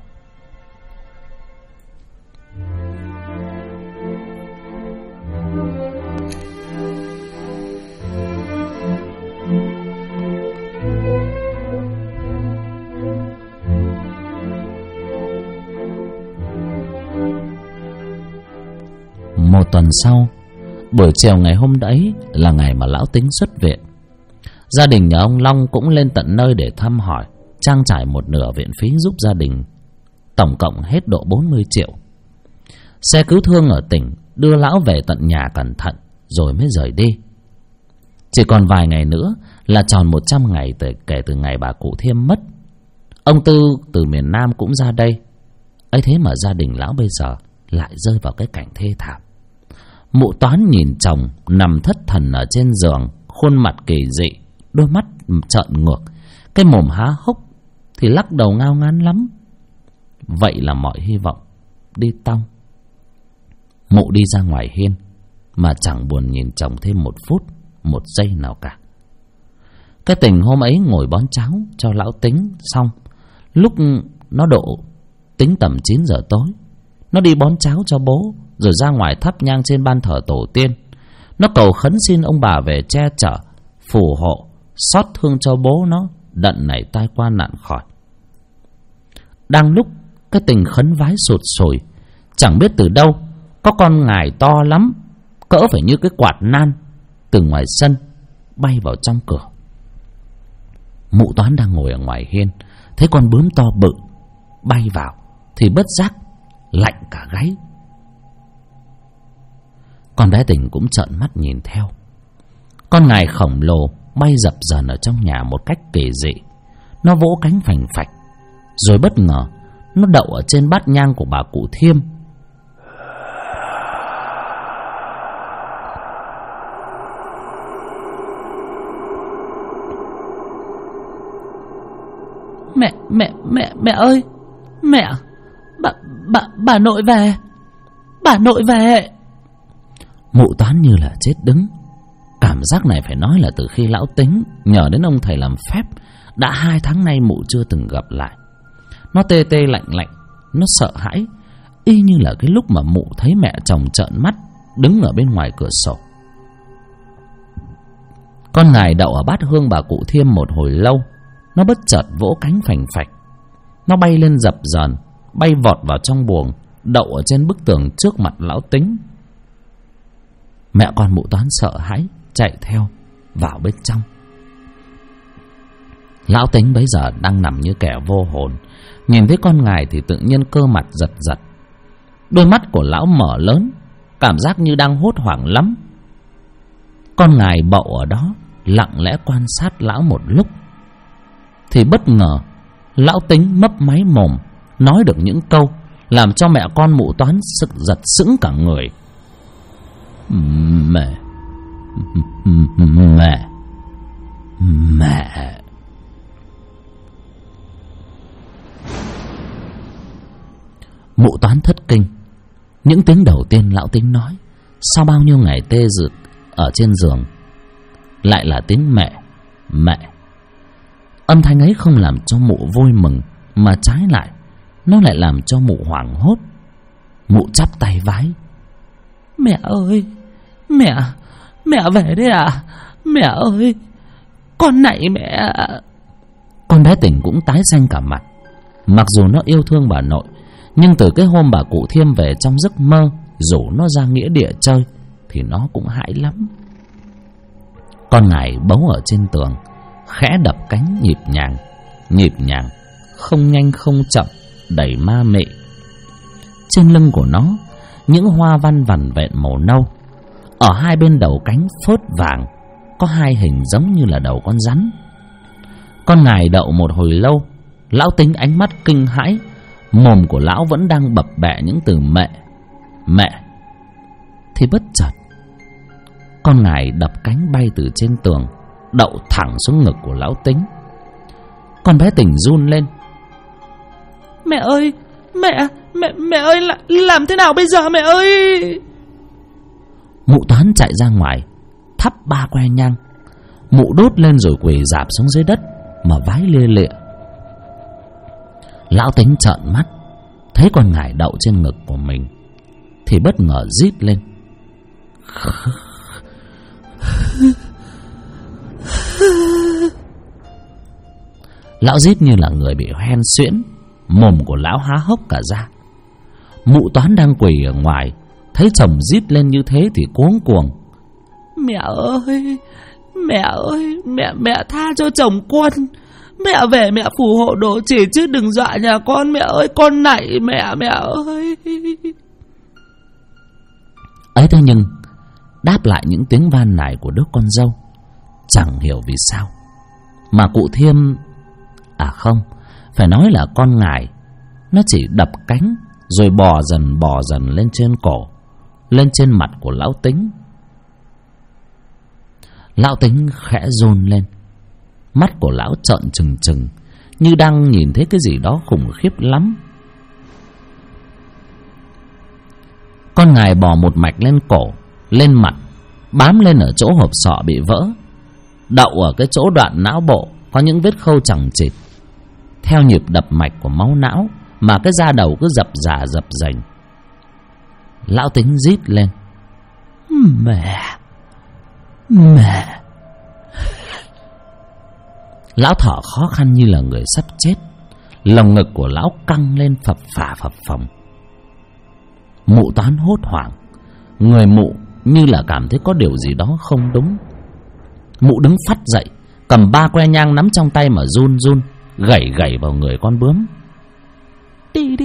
Một tuần sau, buổi chiều ngày hôm đấy là ngày mà lão Tính xuất viện. Gia đình nhà ông Long cũng lên tận nơi để thăm hỏi, trang trải một nửa viện phí giúp gia đình, tổng cộng hết độ 40 triệu. Xe cứu thương ở tỉnh đưa lão về tận nhà cẩn thận rồi mới rời đi. Chỉ còn vài ngày nữa là tròn 100 ngày kể từ ngày bà cụ Thiêm mất. Ông Tư từ miền Nam cũng ra đây. ấy thế mà gia đình lão bây giờ lại rơi vào cái cảnh thê thảm. Mụ Toán nhìn chồng nằm thất thần ở trên giường, khuôn mặt kỳ dị, đôi mắt trợn ngược, cái mồm há hốc thì lắc đầu ngao ngán lắm. Vậy là mọi hy vọng đi tong. Mụ đi ra ngoài hiên mà chẳng buồn nhìn chồng thêm một phút, một giây nào cả. Cái Tình hôm ấy ngồi bón cháo cho lão Tính xong, lúc nó độ tính tầm 9 giờ tối, nó đi bón cháo cho bố rồi ra ngoài thắp nhang trên ban thờ tổ tiên. Nó cầu khấn xin ông bà về che chở, phù hộ, xót thương cho bố nó đận này tai qua nạn khỏi. Đang lúc cái Tình khấn vái sụt sùi, chẳng biết từ đâu có con ngài to lắm, cỡ phải như cái quạt nan, từ ngoài sân bay vào trong cửa. Mụ Toán đang ngồi ở ngoài hiên, thấy con bướm to bự bay vào thì bất giác lạnh cả gáy. Con bé Tình cũng trợn mắt nhìn theo. Con ngài khổng lồ bay dập dờn ở trong nhà một cách kỳ dị. Nó vỗ cánh phành phạch, rồi bất ngờ nó đậu ở trên bát nhang của bà cụ Thiêm. Mẹ ơi, mẹ, bà nội về, bà nội về. Mụ Toán như là chết đứng. Cảm giác này phải nói là từ khi lão Tính nhờ đến ông thầy làm phép, đã 2 tháng nay mụ chưa từng gặp lại. Nó tê tê lạnh lạnh, nó sợ hãi, y như là cái lúc mà mụ thấy mẹ chồng trợn mắt đứng ở bên ngoài cửa sổ. Con ngài đậu ở bát hương bà cụ Thiêm một hồi lâu, nó bất chợt vỗ cánh phành phạch. Nó bay lên dập dờn, bay vọt vào trong buồng, đậu ở trên bức tường trước mặt lão Tính. Mẹ con mụ Toán sợ hãi chạy theo vào bên trong. Lão Tính bấy giờ đang nằm như kẻ vô hồn, nhìn thấy con ngài thì tự nhiên cơ mặt giật giật. Đôi mắt của lão mở lớn, cảm giác như đang hốt hoảng lắm. Con ngài bậu ở đó lặng lẽ quan sát lão một lúc, thì bất ngờ lão Tính mấp máy mồm nói được những câu làm cho mẹ con mụ Toán sực giật sững cả người. Mẹ. Mụ Toán thất kinh. Những tiếng đầu tiên lão Tính nói sau bao nhiêu ngày tê rượt ở trên giường lại là tiếng mẹ, mẹ. Âm thanh ấy không làm cho mụ vui mừng, mà trái lại nó lại làm cho mụ hoảng hốt. Mụ chắp tay vái: Mẹ ơi, mẹ về đấy à? Mẹ ơi, con nạy mẹ. Con bé Tỉnh cũng tái xanh cả mặt. Mặc dù nó yêu thương bà nội, nhưng từ cái hôm bà cụ Thiêm về trong giấc mơ rủ nó ra nghĩa địa chơi thì nó cũng hãi lắm. Con ngài bấu ở trên tường, khẽ đập cánh nhịp nhàng, không nhanh không chậm, đầy ma mị. Trên lưng của nó những hoa văn vằn vẹn màu nâu. Ở hai bên đầu cánh phớt vàng có 2 hình giống như là đầu con rắn. Con ngài đậu một hồi lâu, lão Tính ánh mắt kinh hãi. Mồm của lão vẫn đang bập bẹ những từ mẹ. Thì bất chợt con ngài đập cánh bay từ trên tường, đậu thẳng xuống ngực của lão Tính. Con bé Tỉnh run lên: Mẹ ơi, mẹ ơi, làm thế nào bây giờ mẹ ơi? Mụ Toán chạy ra ngoài, thắp 3 que nhang. Mụ đốt lên rồi quỳ rạp xuống dưới đất mà vái lia lịa. Lão Tính trợn mắt thấy con ngài đậu trên ngực của mình thì bất ngờ rít lên: Lão rít như là người bị hoen suyễn, mồm của lão há hốc cả ra. Mụ Toán đang quỳ ở ngoài thấy chồng rít lên như thế thì cuống cuồng: Mẹ ơi, mẹ tha cho chồng con. Mẹ về mẹ phù hộ độ chỉ chứ đừng dọa nhà con mẹ ơi, con nạy mẹ ơi. Ấy thế nhưng đáp lại những tiếng van nài của đứa con dâu, chẳng hiểu vì sao mà cụ Thiêm, không, phải nói là con ngài, nó chỉ đập cánh rồi bò dần lên trên cổ, lên trên mặt của lão Tính. Lão Tính khẽ run lên, mắt của lão trợn trừng trừng như đang nhìn thấy cái gì đó khủng khiếp lắm. Con ngài bò một mạch lên cổ, lên mặt, bám lên ở chỗ hộp sọ bị vỡ, đậu ở cái chỗ đoạn não bộ có những vết khâu chằng chịt. Theo nhịp đập mạch của máu não mà cái da đầu cứ dập dành. Lão Tính rít lên: Mẹ. Lão thở khó khăn như là người sắp chết. Lồng ngực của lão căng lên phập phồng. Mụ Toán hốt hoảng. Người mụ như là cảm thấy có điều gì đó không đúng. Mụ đứng phắt dậy, cầm 3 que nhang nắm trong tay mà run gẩy vào người con bướm. Đi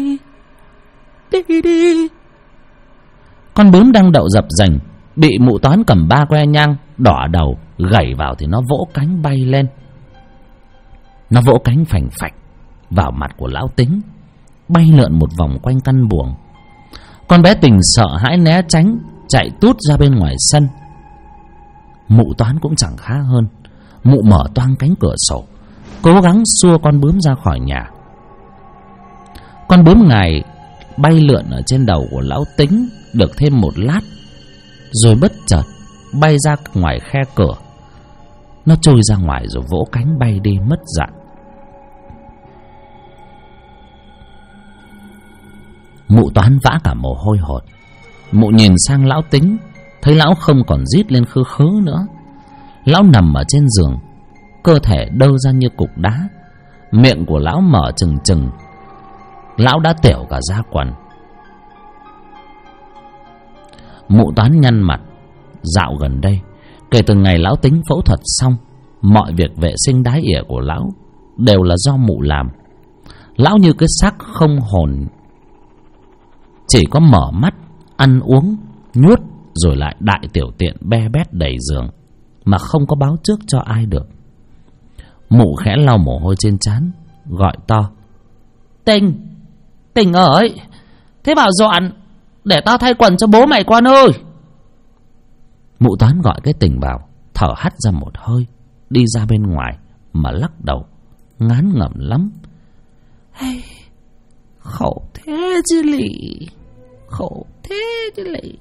đi. Con bướm đang đậu dập dành bị mụ Toán cầm 3 que nhang đỏ đầu gẩy vào thì nó vỗ cánh bay lên. Nó vỗ cánh phành phạch vào mặt của lão Tính, bay lượn một vòng quanh căn buồng. Con bé Tình sợ hãi né tránh, chạy tút ra bên ngoài sân. Mụ Toán cũng chẳng khá hơn. Mụ mở toang cánh cửa sổ, cố gắng xua con bướm ra khỏi nhà. Con bướm ngài bay lượn ở trên đầu của lão Tính được thêm một lát, rồi bất chợt bay ra ngoài khe cửa. Nó trôi ra ngoài rồi vỗ cánh bay đi mất dạng. Mụ Toán vã cả mồ hôi hột. Mụ nhìn sang lão Tính, thấy lão không còn rít lên khư khứ nữa. Lão nằm ở trên giường, cơ thể đơ ra như cục đá, miệng của lão mở trừng trừng. Lão đã tiểu cả da quần. Mụ Toán nhăn mặt. Dạo gần đây, kể từ ngày lão Tính phẫu thuật xong, mọi việc vệ sinh đái ỉa của lão đều là do mụ làm. Lão như cái xác không hồn, chỉ có mở mắt, ăn uống, nhuốt rồi lại đại tiểu tiện be bét đầy giường, mà không có báo trước cho ai được. Mụ khẽ lau mồ hôi trên trán, gọi to: Tình, Tình ơi, thế bảo dọn để tao thay quần cho bố mày con ơi. Mụ Toán gọi cái Tình vào, thở hắt ra một hơi, đi ra bên ngoài mà lắc đầu, ngán ngẩm lắm. Hey, khổ thế chứ lị, khổ thế chứ lị.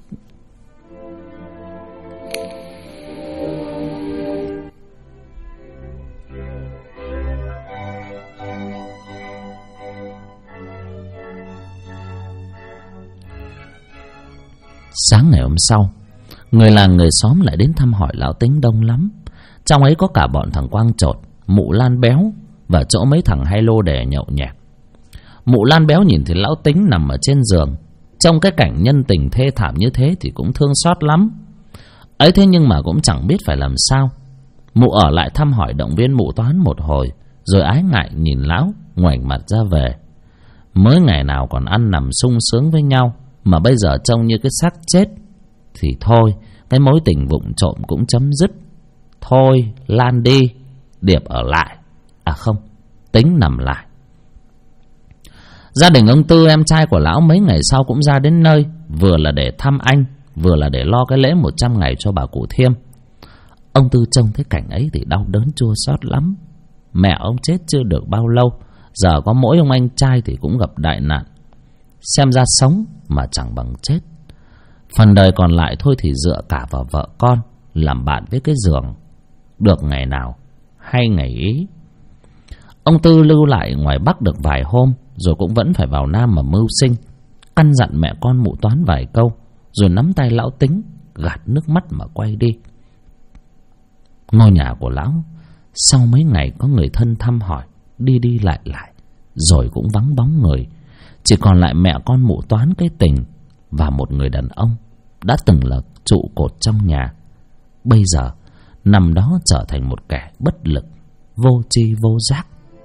Sáng ngày hôm sau, người làng người xóm lại đến thăm hỏi lão Tính đông lắm. Trong ấy có cả bọn thằng Quang Chột, mụ Lan Béo và chỗ mấy thằng hay lô đề nhậu nhẹt. Mụ Lan Béo nhìn thấy lão Tính nằm ở trên giường, trong cái cảnh nhân tình thê thảm như thế thì cũng thương xót lắm. Ấy thế nhưng mà cũng chẳng biết phải làm sao. Mụ ở lại thăm hỏi động viên mụ Toán một hồi, rồi ái ngại nhìn lão ngoảnh mặt ra về. Mới ngày nào còn ăn nằm sung sướng với nhau, mà bây giờ trông như cái xác chết, thì thôi, cái mối tình vụng trộm cũng chấm dứt. Thôi, Lan đi, Điệp ở lại. À không, Tính nằm lại. Gia đình ông Tư, em trai của lão, mấy ngày sau cũng ra đến nơi, vừa là để thăm anh, vừa là để lo cái lễ 100 ngày cho bà cụ Thiêm. Ông Tư trông thấy cảnh ấy thì đau đớn chua xót lắm. Mẹ ông chết chưa được bao lâu, giờ có mỗi ông anh trai thì cũng gặp đại nạn. Xem ra sống mà chẳng bằng chết. Phần đời còn lại thôi thì dựa cả vào vợ con, làm bạn với cái giường, được ngày nào hay ngày ý. Ông Tư lưu lại ngoài Bắc được vài hôm, rồi cũng vẫn phải vào Nam mà mưu sinh. Căn dặn mẹ con mụ Toán vài câu, rồi nắm tay lão Tính, gạt nước mắt mà quay đi. Ngôi nhà của lão sau mấy ngày có người thân thăm hỏi, đi đi lại lại, rồi cũng vắng bóng người. Chỉ còn lại mẹ con mụ Toán, cái Tình và một người đàn ông đã từng là trụ cột trong nhà, bây giờ nằm đó trở thành một kẻ bất lực, vô tri vô giác.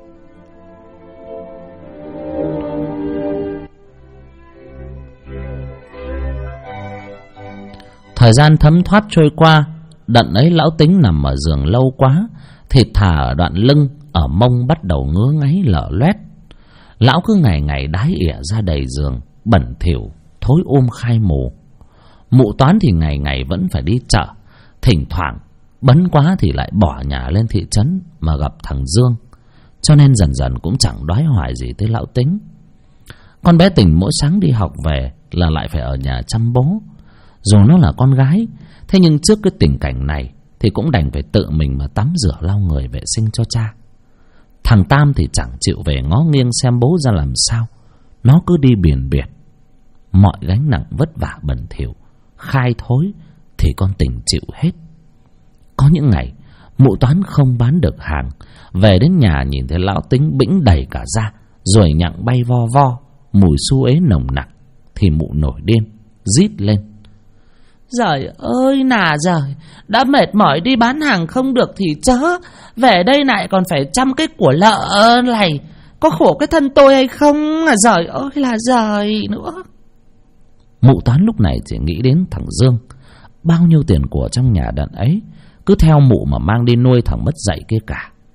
Thời gian thấm thoát trôi qua. Đận ấy lão Tính nằm ở giường lâu quá, thịt thà ở đoạn lưng, ở mông bắt đầu ngứa ngáy lở loét. Lão cứ ngày ngày đái ỉa ra đầy giường, bẩn thỉu, thối khai mù. Mụ Toán thì ngày ngày vẫn phải đi chợ, thỉnh thoảng bấn quá thì lại bỏ nhà lên thị trấn mà gặp thằng Dương, cho nên dần dần cũng chẳng đoái hoài gì tới lão Tính. Con bé Tình mỗi sáng đi học về là lại phải ở nhà chăm bố. Dù nó là con gái, thế nhưng trước cái tình cảnh này thì cũng đành phải tự mình mà tắm rửa lau người vệ sinh cho cha. Thằng Tam thì chẳng chịu về ngó nghiêng xem bố ra làm sao. Nó cứ đi biền biệt. Mọi gánh nặng vất vả bẩn thỉu, khai thối thì con Tình chịu hết. Có những ngày mụ Toán không bán được hàng, về đến nhà nhìn thấy lão Tính bĩnh đầy cả da, ruồi nhặng bay vo vo, mùi xu ế nồng nặc, thì mụ nổi điên, rít lên: Giời ơi nà giời, đã mệt mỏi đi bán hàng không được thì chớ, về đây lại còn phải chăm cái của lợ này, có khổ cái thân tôi hay không? Giời ơi là giời nữa. Mụ Toán lúc này chỉ nghĩ đến thằng Dương. Bao nhiêu tiền của trong nhà đận ấy cứ theo mụ mà mang đi nuôi thằng mất dạy kia cả.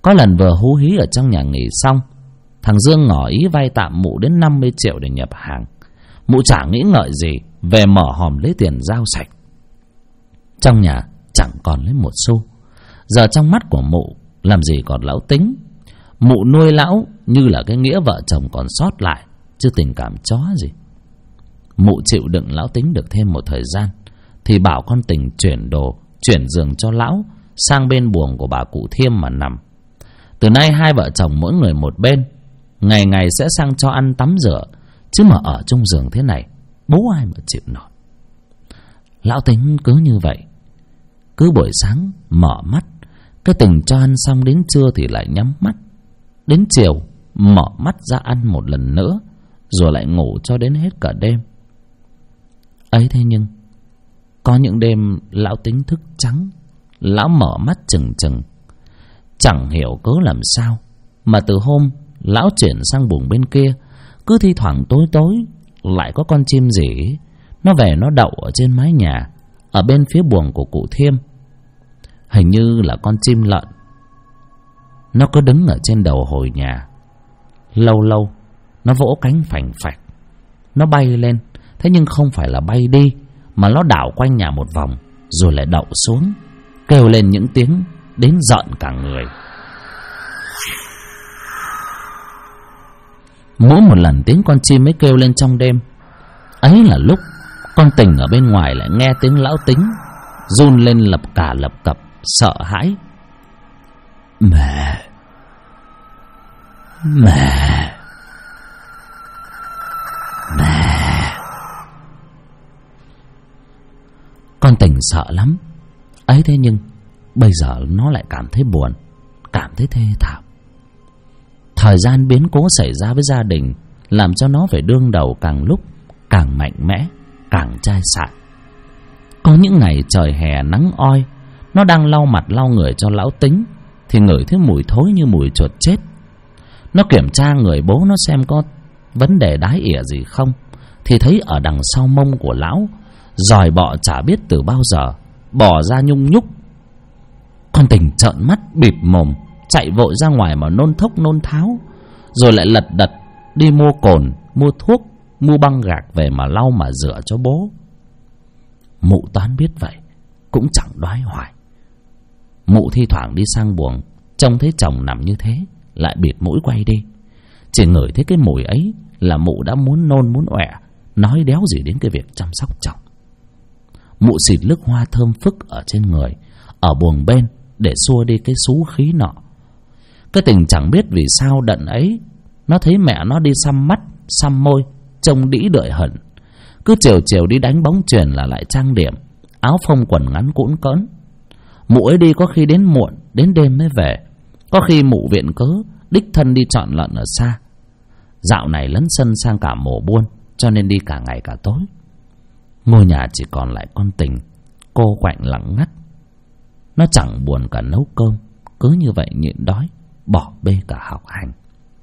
Có lần vừa hú hí ở trong nhà nghỉ xong, thằng Dương ngỏ ý vay tạm mụ đến 50 triệu để nhập hàng. Mụ chả nghĩ ngợi gì, về mở hòm lấy tiền giao sạch. Trong nhà chẳng còn lấy một xu. Giờ trong mắt của mụ làm gì còn Lão Tính. Mụ nuôi lão như là cái nghĩa vợ chồng còn sót lại, chứ tình cảm chó gì. Mụ chịu đựng Lão Tính được thêm một thời gian, thì bảo con Tình chuyển đồ, chuyển giường cho lão sang bên buồng của bà cụ Thiêm mà nằm. Từ nay hai vợ chồng mỗi người một bên, ngày ngày sẽ sang cho ăn tắm rửa, chứ mà ở chung giường thế này, bố ai mà chịu nổi. Lão Tính cứ như vậy, cứ buổi sáng mở mắt, cái Tình cho ăn xong đến trưa thì lại nhắm mắt, đến chiều mở mắt ra ăn một lần nữa, rồi lại ngủ cho đến hết cả đêm. Ấy thế nhưng có những đêm lão Tính thức trắng, lão mở mắt chừng chừng, chẳng hiểu cớ làm sao mà từ hôm lão chuyển sang buồng bên kia, cứ thi thoảng tối tối lại có con chim gì nó về nó đậu ở trên mái nhà, ở bên phía buồng của cụ Thiêm. Hình như là con chim lợn. Nó cứ đứng ở trên đầu hồi nhà, lâu lâu nó vỗ cánh phành phạch, nó bay lên. Thế nhưng không phải là bay đi, mà nó đảo quanh nhà một vòng, rồi lại đậu xuống, kêu lên những tiếng đến giận cả người. Mỗi một lần tiếng con chim ấy kêu lên trong đêm, ấy là lúc con Tình ở bên ngoài lại nghe tiếng Lão Tính run lên lập cả lập cập, sợ hãi. Mẹ, mẹ, mẹ. Con Tình sợ lắm. Ấy thế nhưng bây giờ nó lại cảm thấy buồn, cảm thấy thê thảm. Thời gian biến cố xảy ra với gia đình làm cho nó phải đương đầu càng lúc càng mạnh mẽ, càng chai sạn. Có những ngày trời hè nắng oi, nó đang lau mặt lau người cho Lão Tính thì ngửi thấy mùi thối như mùi chuột chết. Nó kiểm tra người bố nó xem có vấn đề đái ỉa gì không, thì thấy ở đằng sau mông của lão giòi bọ chả biết từ bao giờ bò ra nhung nhúc. Con Tình trợn mắt bịt mồm, chạy vội ra ngoài mà nôn thốc nôn tháo, rồi lại lật đật đi mua cồn, mua thuốc, mua băng gạc về mà lau mà rửa cho bố. Mụ Toán biết vậy cũng chẳng đoái hoài. Mụ thi thoảng đi sang buồng, trông thấy chồng nằm như thế lại bịt mũi quay đi. Chỉ ngửi thấy cái mùi ấy là mụ đã muốn nôn muốn ọe, nói đéo gì đến cái việc chăm sóc chồng. Mụ xịt nước hoa thơm phức ở trên người, ở buồng bên để xua đi cái xú khí nọ. Cái Tình chẳng biết vì sao đận ấy nó thấy mẹ nó đi xăm mắt xăm môi, trông đĩ đợi hận. Cứ chiều chiều đi đánh bóng chuyền là lại trang điểm, áo phông quần ngắn cũn cỡn. Mụ ấy đi có khi đến muộn, đến đêm mới về. Có khi mụ viện cớ đích thân đi chọn lợn ở xa. Dạo này lấn sân sang cả mổ buôn, cho nên đi cả ngày cả tối. Ngôi nhà chỉ còn lại con Tình, cô quạnh lặng ngắt. Nó chẳng buồn cả nấu cơm, cứ như vậy nhịn đói, bỏ bê cả học hành.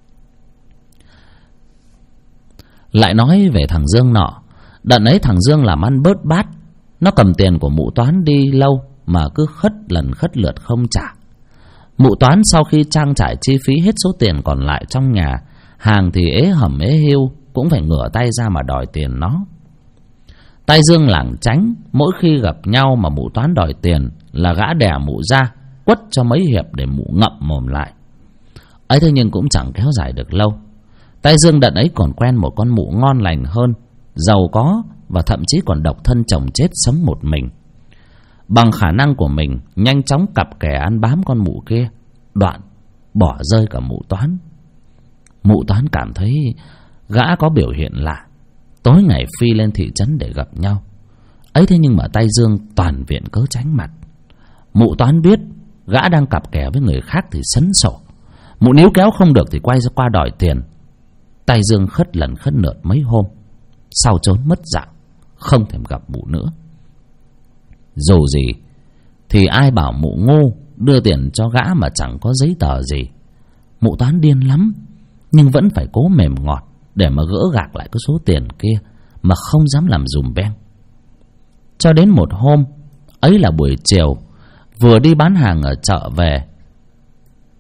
Lại nói về thằng Dương nọ. Đợt ấy thằng Dương làm ăn bớt bát, nó cầm tiền của mụ Toán đi lâu mà cứ khất lần khất lượt không trả. Mụ Toán sau khi trang trải chi phí hết số tiền còn lại trong nhà, hàng thì ế hẩm ế hiu, cũng phải ngửa tay ra mà đòi tiền nó. Tay Dương lảng tránh, mỗi khi gặp nhau mà mụ Toán đòi tiền là gã đè mụ ra, quất cho mấy hiệp để mụ ngậm mồm lại. Ấy thế nhưng cũng chẳng kéo dài được lâu. Tay Dương đợt ấy còn quen một con mụ ngon lành hơn, giàu có và thậm chí còn độc thân chồng chết sống một mình. Bằng khả năng của mình, nhanh chóng cặp kè ăn bám con mụ kia, đoạn bỏ rơi cả mụ Toán. Mụ Toán cảm thấy gã có biểu hiện lạ, tối ngày phi lên thị trấn để gặp nhau. Ấy thế nhưng mà Tay Dương toàn viện cớ tránh mặt. Mụ Toán biết gã đang cặp kè với người khác thì sấn sổ. Mụ níu kéo không được thì quay ra qua đòi tiền. Tay Dương khất lần khất lượt mấy hôm, sau trốn mất dạng, không thèm gặp mụ nữa. Dù gì thì ai bảo mụ ngu đưa tiền cho gã mà chẳng có giấy tờ gì. Mụ Toán điên lắm, nhưng vẫn phải cố mềm ngọt để mà gỡ gạc lại cái số tiền kia, mà không dám làm dùm beng. Cho đến một hôm, ấy là buổi chiều, vừa đi bán hàng ở chợ về,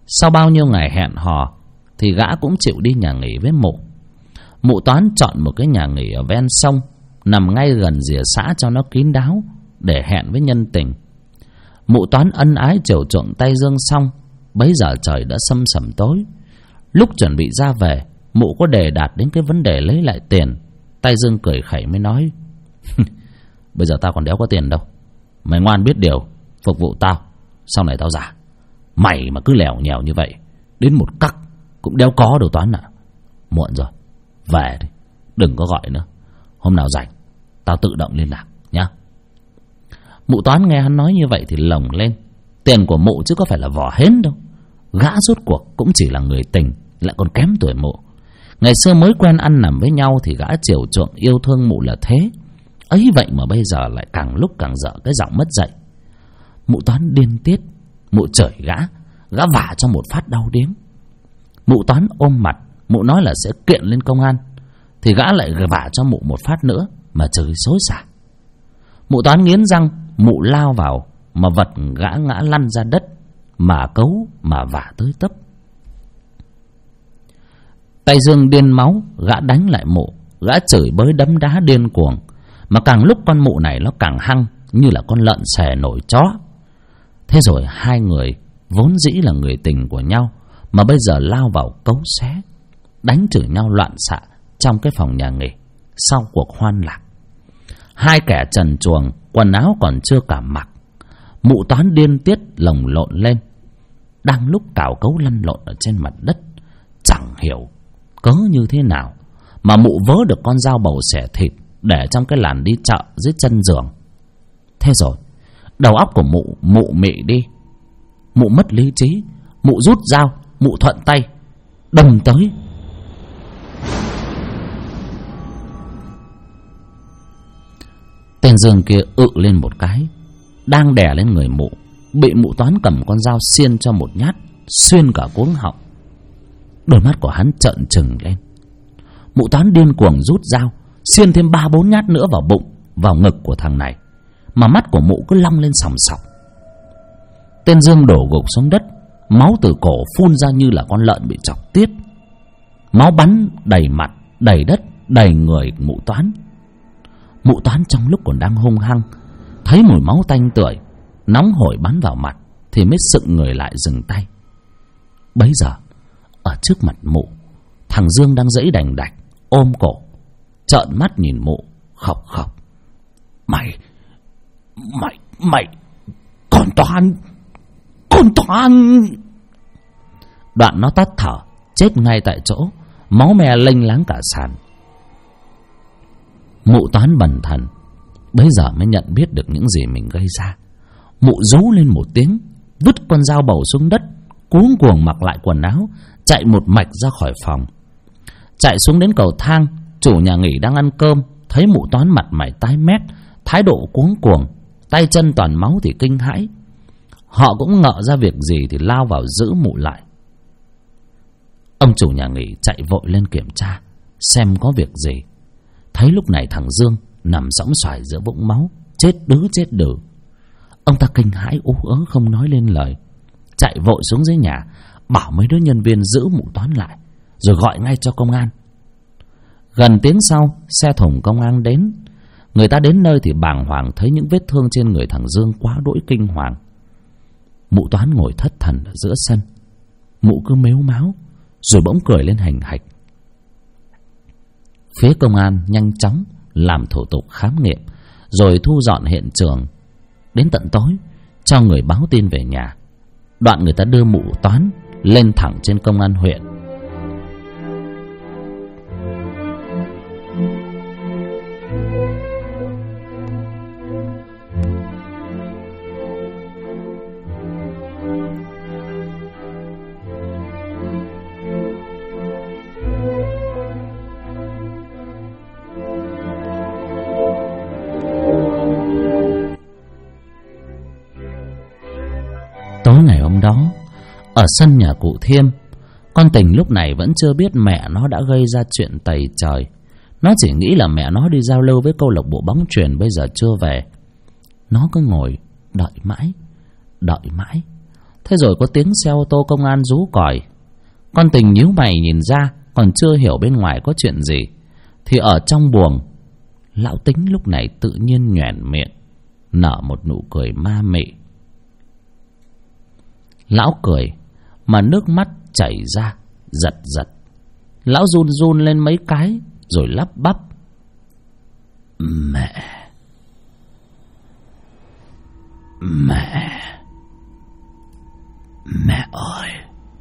Sau bao nhiêu ngày hẹn hò thì gã cũng chịu đi nhà nghỉ với Mụ. Mụ Toán chọn một cái nhà nghỉ ở ven sông, nằm ngay gần rìa xã cho nó kín đáo, để hẹn với nhân tình. Mụ Toán ân ái chiều chuộng Tay Dương xong, bấy giờ trời đã sâm sẩm tối. Lúc chuẩn bị ra về, Mụ có đề đạt đến cái vấn đề lấy lại tiền. Tay Dương cười khẩy mới nói: bây giờ tao còn đéo có tiền đâu, mày ngoan biết điều phục vụ tao, sau này tao giả. Mày mà cứ lèo nhèo như vậy, đến một cắc cũng đéo có đâu Toán ạ. Muộn rồi, về đi, đừng có gọi nữa. Hôm nào rảnh tao tự động liên lạc nhá. Mụ Toán nghe hắn nói như vậy thì lồng lên. Tiền của Mụ chứ có phải là vỏ hến đâu. Gã rốt cuộc cũng chỉ là người tình, lại còn kém tuổi Mụ. Ngày xưa mới quen ăn nằm với nhau thì gã chiều chuộng yêu thương Mụ là thế. Ấy vậy mà bây giờ lại càng lúc càng dở cái giọng mất dạy. Mụ Toán điên tiết. Mụ chửi gã vả cho một phát đau điếng. Mụ Toán ôm mặt, Mụ nói là sẽ kiện lên công an, thì gã lại vả cho Mụ một phát nữa mà chửi xối xả. Mụ Toán nghiến răng, Mụ lao vào mà vật gã ngã lăn ra đất, mà cấu mà vả tới tấp. Tay Dương điên máu, gã đánh lại Mụ, gã chửi bới đấm đá điên cuồng. Mà càng lúc con Mụ này nó càng hăng, như là con lợn xè nổi chó. Thế rồi hai người vốn dĩ là người tình của nhau, mà bây giờ lao vào cấu xé, đánh chửi nhau loạn xạ trong cái phòng nhà nghỉ sau cuộc hoan lạc. Hai kẻ trần truồng, quần áo còn chưa cả mặc. Mụ Toán điên tiết lồng lộn lên, đang lúc cào cấu lăn lộn ở trên mặt đất. Chẳng hiểu cớ như thế nào mà Mụ vớ được con dao bầu xẻ thịt để trong cái làn đi chợ dưới chân giường. Thế rồi đầu óc của Mụ mị đi. Mụ mất lý trí. Mụ rút dao, Mụ thuận tay đâm tới. Tên Dương kia ự lên một cái, đang đè lên người Mụ, bị Mụ Toán cầm con dao xiên cho một nhát xuyên cả cuống họng. Đôi mắt của hắn trợn trừng lên. Mụ Toán điên cuồng rút dao xiên thêm 3-4 nhát nữa vào bụng, vào ngực của thằng này, mà mắt của Mụ cứ long lên sòng sọc. Tên Dương đổ gục xuống đất, máu từ cổ phun ra như là con lợn bị chọc tiết. Máu bắn đầy mặt, đầy đất, đầy người Mụ Toán. Mụ Toán trong lúc còn đang hung hăng, thấy mùi máu tanh tưởi nóng hổi bắn vào mặt thì mới sựng người lại dừng tay. Bấy giờ ở trước mặt Mụ, thằng Dương đang giãy đành đạch ôm cổ, trợn mắt nhìn Mụ khóc khóc: Mày Con Toán. Đoạn nó tắt thở chết ngay tại chỗ, máu me lênh láng cả sàn. Mụ Toán bần thần bấy giờ mới nhận biết được những gì mình gây ra. Mụ rú lên một tiếng, vứt con dao bầu xuống đất, cuống cuồng mặc lại quần áo, chạy một mạch ra khỏi phòng. Chạy xuống đến cầu thang, chủ nhà nghỉ đang ăn cơm thấy Mụ Toán mặt mày tái mét, thái độ cuống cuồng, tay chân toàn máu thì kinh hãi. Họ cũng ngợ ra việc gì thì lao vào giữ Mụ lại. Ông chủ nhà nghỉ chạy vội lên kiểm tra xem có việc gì. Thấy lúc này thằng Dương nằm sõng soài giữa vũng máu, chết đứ. Ông ta kinh hãi ú ớ không nói lên lời, chạy vội xuống dưới nhà bảo mấy đứa nhân viên giữ Mụ Toán lại, rồi gọi ngay cho công an. Gần tiếng sau, xe thùng công an đến. Người ta đến nơi thì bàng hoàng thấy những vết thương trên người thằng Dương quá đỗi kinh hoàng. Mụ Toán ngồi thất thần ở giữa sân. Mụ cứ mếu máo rồi bỗng cười lên hành hạch. Phía công an nhanh chóng làm thủ tục khám nghiệm, rồi thu dọn hiện trường. Đến tận tối cho người báo tin về nhà. Đoạn người ta đưa Mụ Toán lên thẳng trên công an huyện. Tối ngày hôm đó, ở sân nhà cụ Thiêm, con Tình lúc này vẫn chưa biết mẹ nó đã gây ra chuyện tày trời. Nó chỉ nghĩ là mẹ nó đi giao lưu với câu lạc bộ bóng chuyền bây giờ chưa về. Nó cứ ngồi đợi mãi. Thế rồi có tiếng xe ô tô công an rú còi. Con Tình nhíu mày nhìn ra, còn chưa hiểu bên ngoài có chuyện gì, thì ở trong buồng, lão Tính lúc này tự nhiên nhoẻn miệng, nở một nụ cười ma mị. Lão cười mà nước mắt chảy ra giật giật. Lão run run lên mấy cái rồi lắp bắp: Mẹ ơi.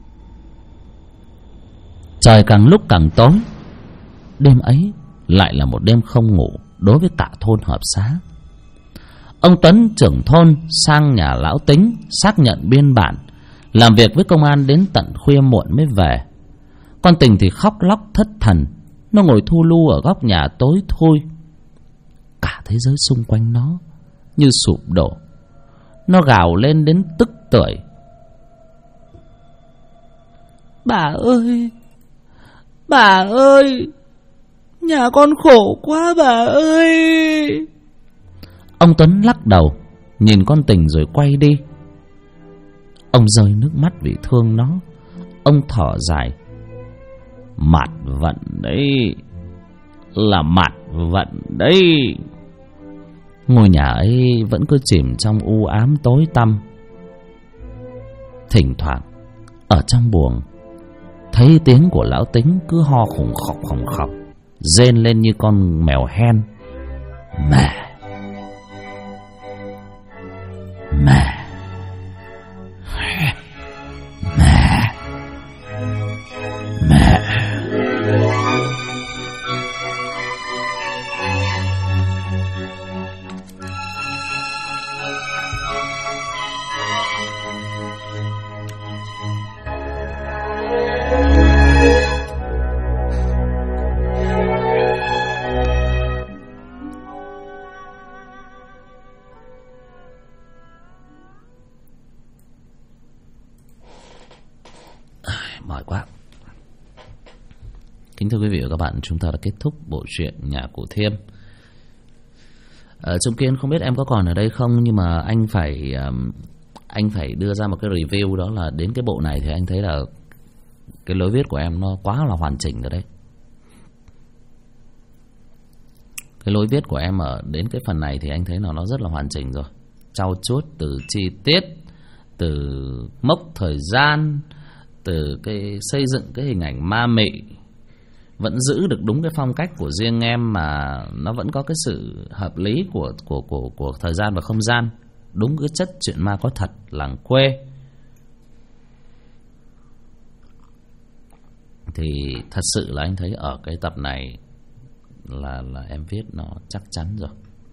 Trời càng lúc càng tối. Đêm ấy lại là một đêm không ngủ đối với cả thôn Hợp Xá. Ông Tuấn trưởng thôn sang nhà lão Tính xác nhận biên bản, làm việc với công an đến tận khuya muộn mới về. Con Tình thì khóc lóc thất thần. Nó ngồi thu lu ở góc nhà tối thui. Cả thế giới xung quanh nó như sụp đổ. Nó gào lên đến tức tưởi: Bà ơi, bà ơi, nhà con khổ quá bà ơi. Ông Tuấn lắc đầu nhìn con Tình rồi quay đi. Ông rơi nước mắt vì thương nó. Ông thở dài: Mạt vận đấy, là mạt vận đấy. Ngôi nhà ấy vẫn cứ chìm trong u ám tối tăm. Thỉnh thoảng ở trong buồng thấy tiếng của lão Tính cứ ho khủng khọc rên lên như con mèo hen: Mẹ. Mỏi quá. Kính thưa quý vị và các bạn, chúng ta đã kết thúc bộ truyện Nhà Cụ Thiêm. Trung Kiên không biết em có còn ở đây không, nhưng mà anh phải đưa ra một cái review, đó là đến cái bộ này thì anh thấy là cái lối viết của em nó quá là hoàn chỉnh rồi đấy. Cái lối viết của em ở đến cái phần này thì anh thấy nó rất là hoàn chỉnh rồi, trau chuốt từ chi tiết, từ mốc thời gian, từ cái xây dựng cái hình ảnh ma mị, vẫn giữ được đúng cái phong cách của riêng em, mà nó vẫn có cái sự hợp lý của thời gian và không gian, đúng cái chất chuyện ma có thật làng quê. Thì thật sự là anh thấy ở cái tập này là em viết nó chắc chắn rồi,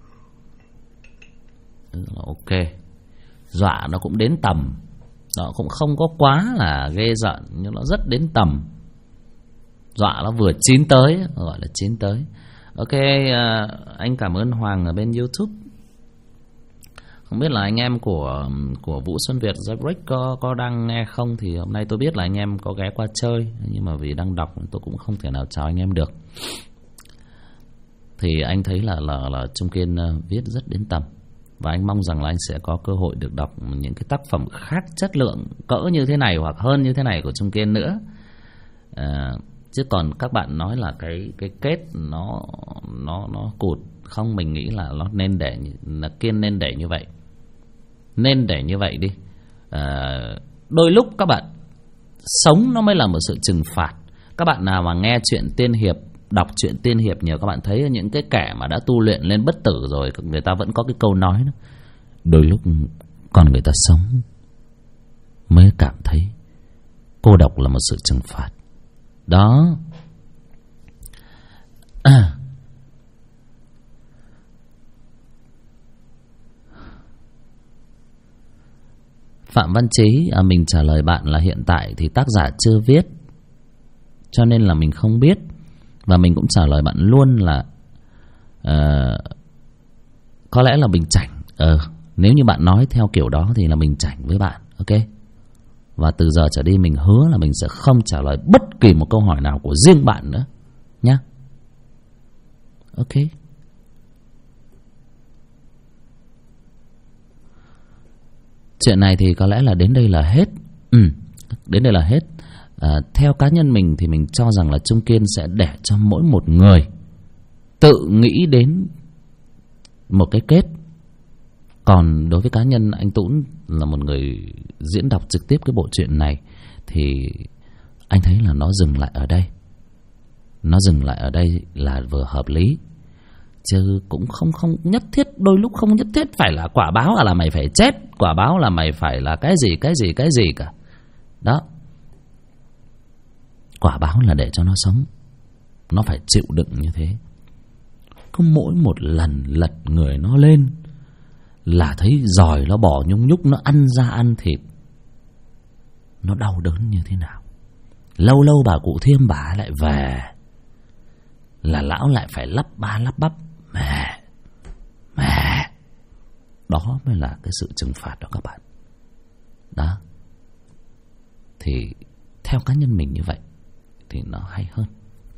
ok. Dọa nó cũng đến tầm, nó cũng không có quá là ghê giận, nhưng nó rất đến tầm. Dọa nó vừa chín tới, gọi là chín tới. Ok, anh cảm ơn Hoàng ở bên YouTube. Không biết là anh em của Vũ Xuân Việt Jabrick có đang nghe không, thì hôm nay tôi biết là anh em có ghé qua chơi, nhưng mà vì đang đọc tôi cũng không thể nào chào anh em được. Thì anh thấy là Trung Kiên viết rất đến tầm, và anh mong rằng là anh sẽ có cơ hội được đọc những cái tác phẩm khác chất lượng cỡ như thế này hoặc hơn như thế này của Trung Kiên nữa. Chứ còn các bạn nói là cái kết nó cụt, không, mình nghĩ là nó nên để là Kiên nên để như vậy, nên để như vậy đi. Đôi lúc các bạn sống nó mới là một sự trừng phạt. Các bạn nào mà nghe chuyện tiên hiệp, đọc chuyện tiên hiệp nhiều, các bạn thấy những cái kẻ mà đã tu luyện lên bất tử rồi, người ta vẫn có cái câu nói đó: đôi lúc con người ta sống mới cảm thấy cô độc là một sự trừng phạt. Đó. Phạm Văn Chí, mình trả lời bạn là hiện tại thì tác giả chưa viết, cho nên là mình không biết. Và mình cũng trả lời bạn luôn là có lẽ là mình chảnh. Nếu như bạn nói theo kiểu đó thì là mình chảnh với bạn, ok. Và từ giờ trở đi mình hứa là mình sẽ không trả lời bất kỳ một câu hỏi nào của riêng bạn nữa nhé. Ok. Chuyện này thì có lẽ là đến đây là hết. Đến đây là hết. Theo cá nhân mình thì mình cho rằng là Trung Kiên sẽ để cho mỗi một người tự nghĩ đến một cái kết. Còn đối với cá nhân anh Tũn là một người diễn đọc trực tiếp cái bộ truyện này thì anh thấy là nó dừng lại ở đây. Nó dừng lại ở đây là vừa hợp lý. Chứ cũng không nhất thiết, đôi lúc không nhất thiết phải là quả báo là mày phải chết, quả báo là mày phải là cái gì cả. Đó. Quả báo là để cho nó sống. Nó phải chịu đựng như thế. Cứ mỗi một lần lật người nó lên là thấy giòi nó bò nhung nhúc, nó ăn ra ăn thịt, nó đau đớn như thế nào. Lâu lâu bà cụ Thiêm bà lại về là lão lại phải lắp ba lắp bắp mẹ. Đó mới là cái sự trừng phạt đó các bạn. Đó. Thì theo cá nhân mình như vậy thì nó hay hơn.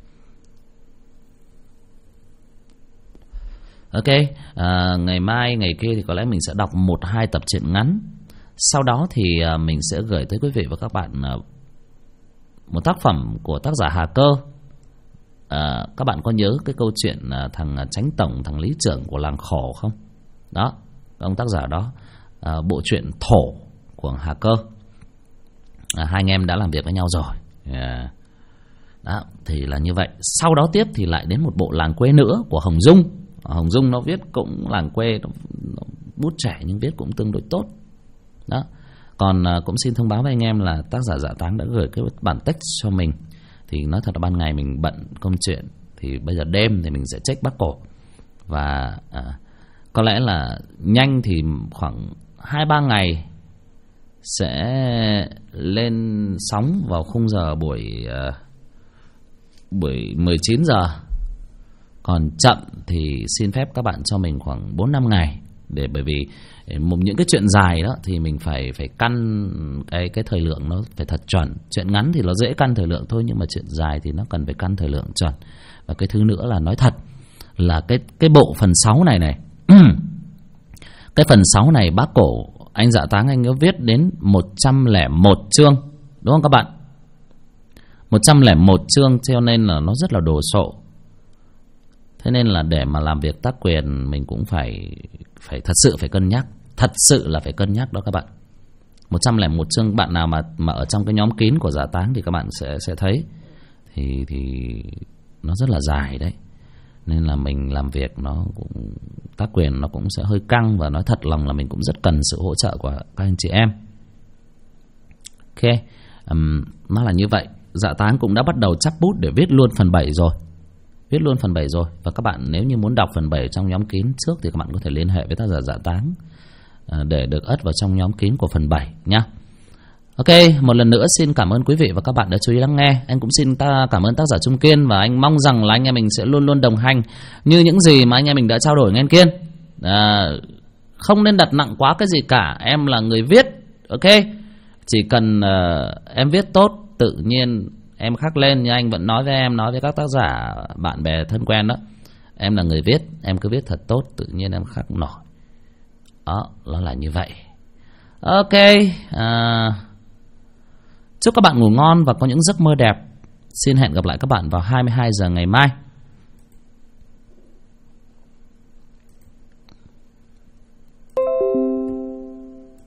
Ok, ngày mai ngày kia thì có lẽ mình sẽ đọc 1-2 tập truyện ngắn. Sau đó thì mình sẽ gửi tới quý vị và các bạn một tác phẩm của tác giả Hà Cơ. Các bạn có nhớ cái câu chuyện thằng Chánh Tổng, thằng Lý Trưởng của làng Khổ không? Đó, ông tác giả đó. Bộ truyện Thổ của Hà Cơ. Hai anh em đã làm việc với nhau rồi. Đó, thì là như vậy. Sau đó tiếp thì lại đến một bộ Làng Quê nữa của Hồng Dung. Hồng Dung nó viết cũng làng quê, nó bút trẻ nhưng viết cũng tương đối tốt. Đó. Còn cũng xin thông báo với anh em là tác giả Dạ Táng đã gửi cái bản text cho mình. Thì nói thật là ban ngày mình bận công chuyện, thì bây giờ đêm thì mình sẽ check Bác Cổ. Và có lẽ là nhanh thì khoảng 2-3 ngày sẽ lên sóng vào khung giờ buổi 19 giờ. Còn chậm thì xin phép các bạn cho mình khoảng 4-5 ngày. Bởi vì những cái chuyện dài đó thì mình phải căn cái thời lượng nó phải thật chuẩn. Chuyện ngắn thì nó dễ căn thời lượng thôi, nhưng mà chuyện dài thì nó cần phải căn thời lượng chuẩn. Và cái thứ nữa là nói thật là cái bộ phần 6 này cái phần 6 này Bác Cổ, anh Dạ Táng anh có viết đến 101 chương, đúng không các bạn? 101 chương, cho nên là nó rất là đồ sộ. Thế nên là để mà làm việc tác quyền mình cũng phải thật sự phải cân nhắc. Thật sự là phải cân nhắc đó các bạn. 101 chương, bạn nào mà ở trong cái nhóm kín của Dạ Táng thì các bạn sẽ thấy thì nó rất là dài đấy. Nên là mình làm việc nó cũng tác quyền nó cũng sẽ hơi căng. Và nói thật lòng là mình cũng rất cần sự hỗ trợ của các anh chị em. Ok, nó là như vậy. Dạ Táng cũng đã bắt đầu chắp bút để viết luôn phần 7 rồi. Và các bạn nếu như muốn đọc phần 7 trong nhóm kín trước thì các bạn có thể liên hệ với tác giả Dạ Táng để được ất vào trong nhóm kín của phần 7 nhá. Ok, một lần nữa xin cảm ơn quý vị và các bạn đã chú ý lắng nghe. Anh cũng xin cảm ơn tác giả Trung Kiên, và anh mong rằng là anh em mình sẽ luôn luôn đồng hành như những gì mà anh em mình đã trao đổi với anh Kiên. Không nên đặt nặng quá cái gì cả. Em là người viết, ok? Chỉ cần em viết tốt, tự nhiên em khắc lên. Như anh vẫn nói với em, nói với các tác giả bạn bè thân quen đó, em là người viết, em cứ viết thật tốt, tự nhiên em khắc nổi. Đó, nó là như vậy. Ok, chúc các bạn ngủ ngon và có những giấc mơ đẹp. Xin hẹn gặp lại các bạn vào 22 giờ ngày mai.